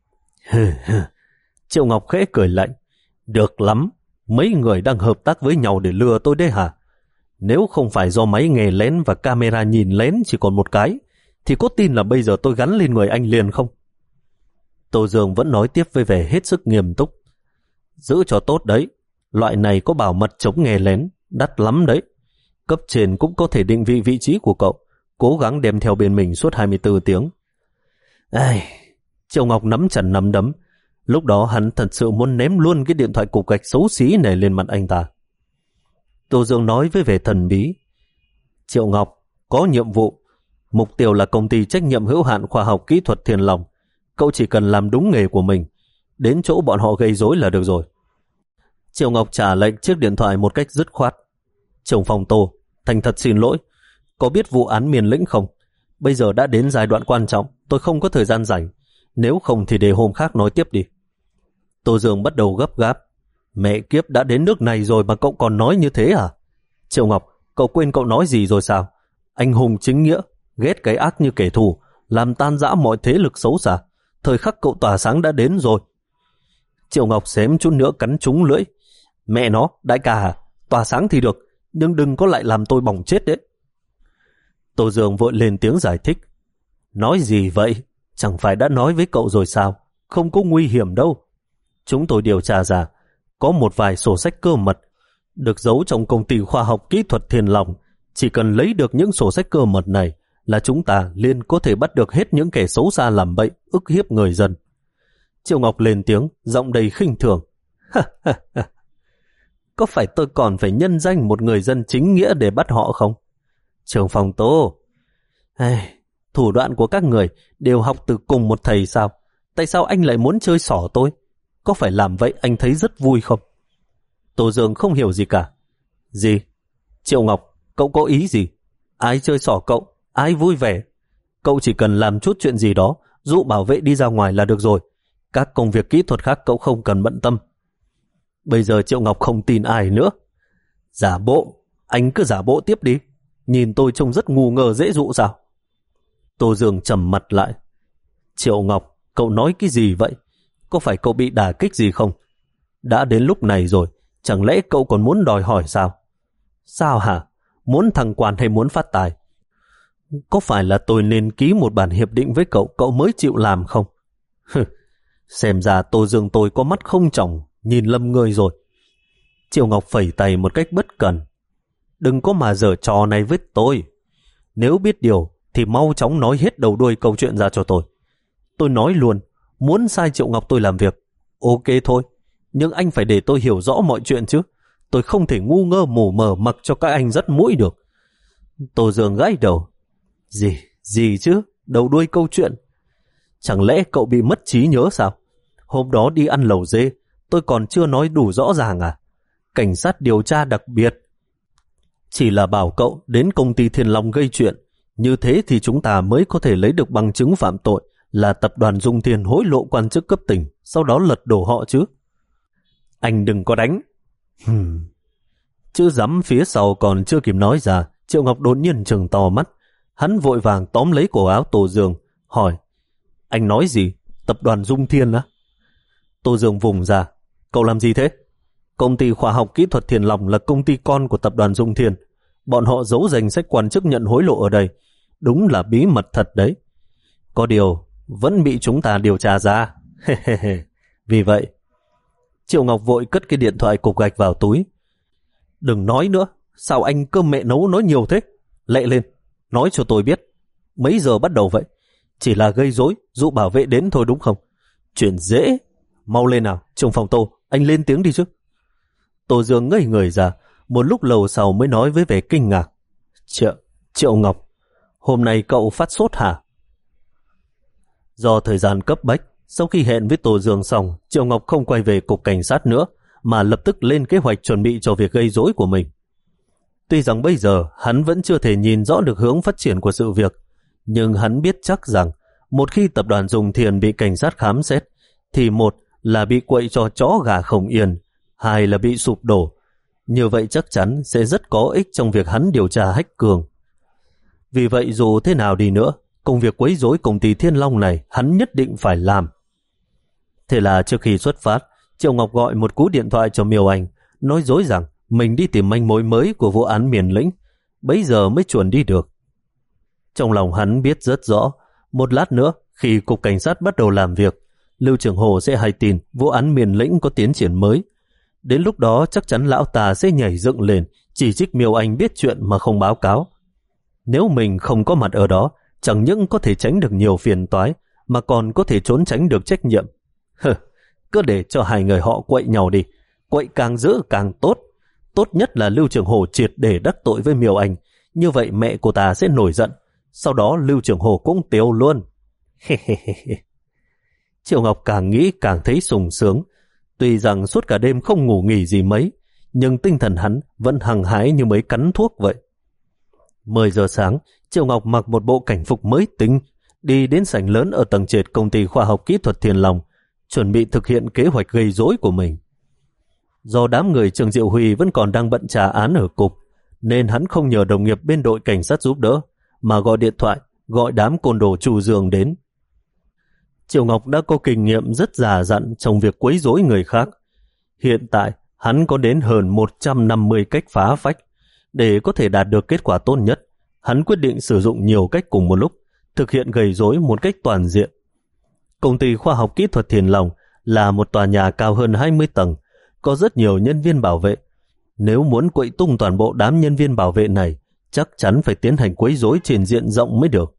Triệu Ngọc khẽ cười lạnh. Được lắm, mấy người đang hợp tác với nhau để lừa tôi đấy hả? Nếu không phải do máy nghe lén và camera nhìn lén chỉ còn một cái, thì có tin là bây giờ tôi gắn lên người anh liền không? Tô Dương vẫn nói tiếp với vẻ hết sức nghiêm túc. Giữ cho tốt đấy, loại này có bảo mật chống nghe lén, đắt lắm đấy. Cấp trên cũng có thể định vị vị trí của cậu, cố gắng đem theo bên mình suốt hai mươi tư tiếng. Ai... Triệu Ngọc nắm chặt nắm đấm. Lúc đó hắn thật sự muốn ném luôn cái điện thoại cục gạch xấu xí này lên mặt anh ta. Tô Dương nói với vẻ thần bí. Triệu Ngọc, có nhiệm vụ. Mục tiêu là công ty trách nhiệm hữu hạn khoa học kỹ thuật Thiên Long. Cậu chỉ cần làm đúng nghề của mình, đến chỗ bọn họ gây rối là được rồi. Triệu Ngọc trả lệnh chiếc điện thoại một cách dứt khoát. Trưởng phòng Tô, thành thật xin lỗi. Có biết vụ án Miền Lĩnh không? Bây giờ đã đến giai đoạn quan trọng, tôi không có thời gian rảnh. Nếu không thì để hôm khác nói tiếp đi. Tô Dương bắt đầu gấp gáp. Mẹ kiếp, đã đến nước này rồi mà cậu còn nói như thế à? Triệu Ngọc, cậu quên cậu nói gì rồi sao? Anh hùng chính nghĩa, ghét cái ác như kẻ thù, làm tan rã mọi thế lực xấu xa. Thời khắc cậu tỏa sáng đã đến rồi. Triệu Ngọc xém chút nữa cắn trúng lưỡi. Mẹ nó, đại ca à, tỏa sáng thì được, nhưng đừng có lại làm tôi bỏng chết đấy. Tô Dương vội lên tiếng giải thích. Nói gì vậy? Chẳng phải đã nói với cậu rồi sao? Không có nguy hiểm đâu. Chúng tôi điều tra ra, có một vài sổ sách cơ mật được giấu trong công ty khoa học kỹ thuật Thiên Long. Chỉ cần lấy được những sổ sách cơ mật này là chúng ta liền có thể bắt được hết những kẻ xấu xa làm bậy, ức hiếp người dân. Triệu Ngọc lên tiếng, giọng đầy khinh thường. Có phải tôi còn phải nhân danh một người dân chính nghĩa để bắt họ không? Trưởng phòng Tô, hey, thủ đoạn của các người đều học từ cùng một thầy sao? Tại sao anh lại muốn chơi xỏ tôi? Có phải làm vậy anh thấy rất vui không? Tô Dương không hiểu gì cả. Gì? Triệu Ngọc, cậu có ý gì? Ai chơi xỏ cậu? Ai vui vẻ? Cậu chỉ cần làm chút chuyện gì đó, dụ bảo vệ đi ra ngoài là được rồi. Các công việc kỹ thuật khác cậu không cần bận tâm. Bây giờ Triệu Ngọc không tin ai nữa. Giả bộ, anh cứ giả bộ tiếp đi. Nhìn tôi trông rất ngu ngơ dễ dụ sao? Tô Dương trầm mặt lại. Triệu Ngọc, cậu nói cái gì vậy? Có phải cậu bị đả kích gì không? Đã đến lúc này rồi, chẳng lẽ cậu còn muốn đòi hỏi sao? Sao hả? Muốn thăng quan hay muốn phát tài? Có phải là tôi nên ký một bản hiệp định với cậu, cậu mới chịu làm không? Xem ra Tô Dương tôi có mắt không tròng, nhìn lầm người rồi. Triệu Ngọc phẩy tay một cách bất cần. Đừng có mà giở trò này với tôi. Nếu biết điều thì mau chóng nói hết đầu đuôi câu chuyện ra cho tôi. Tôi nói luôn, muốn sai Triệu Ngọc tôi làm việc, ok thôi. nhưng anh phải để tôi hiểu rõ mọi chuyện chứ. Tôi không thể ngu ngơ mù mờ mặc cho các anh dắt mũi được. Tô Dương gãi đầu. Gì, gì chứ, đầu đuôi câu chuyện. Chẳng lẽ cậu bị mất trí nhớ sao? Hôm đó đi ăn lẩu dê, tôi còn chưa nói đủ rõ ràng à? Cảnh sát điều tra đặc biệt chỉ là bảo cậu đến công ty Thiên Long gây chuyện. Như thế thì chúng ta mới có thể lấy được bằng chứng phạm tội là tập đoàn Dung Thiên hối lộ quan chức cấp tỉnh, sau đó lật đổ họ chứ. Anh đừng có đánh. Hmm. Chữ dám phía sau còn chưa kịp nói ra, Triệu Ngọc đột nhiên trừng to mắt. Hắn vội vàng tóm lấy cổ áo Tô Dương, hỏi: Anh nói gì? Tập đoàn Dung Thiên á? Tô Dương vùng ra: Cậu làm gì thế? Công ty khoa học kỹ thuật Thiên Long là công ty con của tập đoàn Dung Thiên. Bọn họ giấu danh sách quan chức nhận hối lộ ở đây. Đúng là bí mật thật đấy. Có điều vẫn bị chúng ta điều tra ra. Vì vậy, Triệu Ngọc vội cất cái điện thoại cục gạch vào túi. Đừng nói nữa, sao anh cơm mẹ nấu nói nhiều thế? Lẹ lên, nói cho tôi biết. Mấy giờ bắt đầu vậy? Chỉ là gây rối, dụ bảo vệ đến thôi đúng không? Chuyện dễ. Mau lên nào, trưởng phòng Tô, anh lên tiếng đi chứ. Tô Dương ngây người ra, một lúc lâu sau mới nói với vẻ kinh ngạc. Triệu, Triệu Ngọc, hôm nay cậu phát sốt hả? Do thời gian cấp bách, sau khi hẹn với Tô Dương xong, Triệu Ngọc không quay về cục cảnh sát nữa, mà lập tức lên kế hoạch chuẩn bị cho việc gây rối của mình. Tuy rằng bây giờ hắn vẫn chưa thể nhìn rõ được hướng phát triển của sự việc, nhưng hắn biết chắc rằng một khi tập đoàn Dung Thiên bị cảnh sát khám xét, thì một là bị quậy cho chó gà không yên, hai là bị sụp đổ. Như vậy chắc chắn sẽ rất có ích trong việc hắn điều tra Hách Cường. Vì vậy dù thế nào đi nữa, công việc quấy rối công ty Thiên Long này hắn nhất định phải làm. Thế là trước khi xuất phát, Triệu Ngọc gọi một cú điện thoại cho Miêu Anh, nói dối rằng mình đi tìm manh mối mới của vụ án Miền Lĩnh, bấy giờ mới chuẩn đi được. Trong lòng hắn biết rất rõ, một lát nữa khi cục cảnh sát bắt đầu làm việc, Lưu Trường Hồ sẽ hay tin vụ án Miền Lĩnh có tiến triển mới. Đến lúc đó chắc chắn lão ta sẽ nhảy dựng lên, chỉ trích Miêu Anh biết chuyện mà không báo cáo. Nếu mình không có mặt ở đó, chẳng những có thể tránh được nhiều phiền toái, mà còn có thể trốn tránh được trách nhiệm. Hừ, cứ để cho hai người họ quậy nhau đi, quậy càng dữ càng tốt. Tốt nhất là Lưu Trường Hồ triệt để đắc tội với Miêu Anh, như vậy mẹ cô ta sẽ nổi giận, sau đó Lưu Trường Hồ cũng tiêu luôn. Triệu Ngọc càng nghĩ càng thấy sung sướng. Tuy rằng suốt cả đêm không ngủ nghỉ gì mấy, nhưng tinh thần hắn vẫn hăng hái như mấy cắn thuốc vậy. mười giờ sáng, Triệu Ngọc mặc một bộ cảnh phục mới tinh, đi đến sảnh lớn ở tầng trệt công ty khoa học kỹ thuật Thiên Long, chuẩn bị thực hiện kế hoạch gây rối của mình. Do đám người Trương Diệu Huy vẫn còn đang bận trả án ở cục, nên hắn không nhờ đồng nghiệp bên đội cảnh sát giúp đỡ, mà gọi điện thoại, gọi đám côn đồ Chu Dương đến. Triệu Ngọc đã có kinh nghiệm rất già dặn trong việc quấy rối người khác. Hiện tại, hắn có đến hơn một trăm năm mươi cách phá phách. Để có thể đạt được kết quả tốt nhất, hắn quyết định sử dụng nhiều cách cùng một lúc, thực hiện gây rối một cách toàn diện. Công ty khoa học kỹ thuật Thiên Long là một tòa nhà cao hơn hai mươi tầng, có rất nhiều nhân viên bảo vệ. Nếu muốn quậy tung toàn bộ đám nhân viên bảo vệ này, chắc chắn phải tiến hành quấy rối trên diện rộng mới được.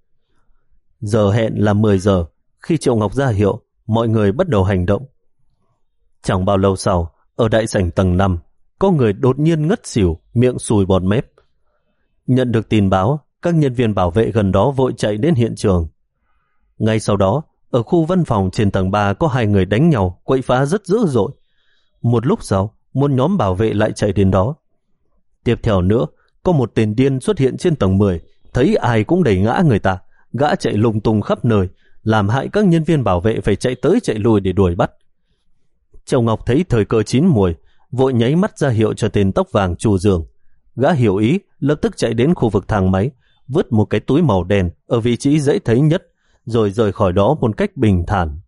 Giờ hẹn là mười giờ. Khi Triệu Ngọc ra hiệu, mọi người bắt đầu hành động. Chẳng bao lâu sau, ở đại sảnh tầng năm, có người đột nhiên ngất xỉu, miệng sùi bọt mép. Nhận được tin báo, các nhân viên bảo vệ gần đó vội chạy đến hiện trường. Ngay sau đó, ở khu văn phòng trên tầng ba có hai người đánh nhau, quậy phá rất dữ dội. Một lúc sau, một nhóm bảo vệ lại chạy đến đó. Tiếp theo nữa, có một tên điên xuất hiện trên tầng mười, thấy ai cũng đẩy ngã người ta, gã chạy lung tung khắp nơi, làm hại các nhân viên bảo vệ phải chạy tới chạy lui để đuổi bắt. Châu Ngọc thấy thời cơ chín muồi, vội nháy mắt ra hiệu cho tên tóc vàng Chu Dương. Gã hiểu ý, lập tức chạy đến khu vực thang máy, vứt một cái túi màu đen ở vị trí dễ thấy nhất, rồi rời khỏi đó một cách bình thản.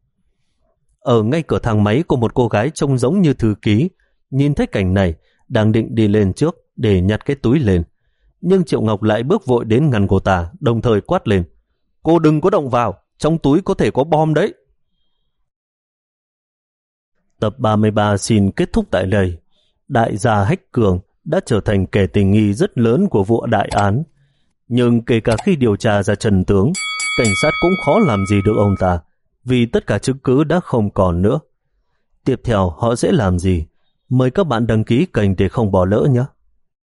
Ở ngay cửa thang máy có một cô gái trông giống như thư ký, nhìn thấy cảnh này, đang định đi lên trước để nhặt cái túi lên. Nhưng Triệu Ngọc lại bước vội đến ngăn cô ta, đồng thời quát lên: Cô đừng có động vào, trong túi có thể có bom đấy. Tập ba mươi ba xin kết thúc tại đây. Đại gia Hách Cường đã trở thành kẻ tình nghi rất lớn của vụ đại án. Nhưng kể cả khi điều tra ra chân tướng, cảnh sát cũng khó làm gì được ông ta, vì tất cả chứng cứ đã không còn nữa. Tiếp theo họ sẽ làm gì? Mời các bạn đăng ký kênh để không bỏ lỡ nhé.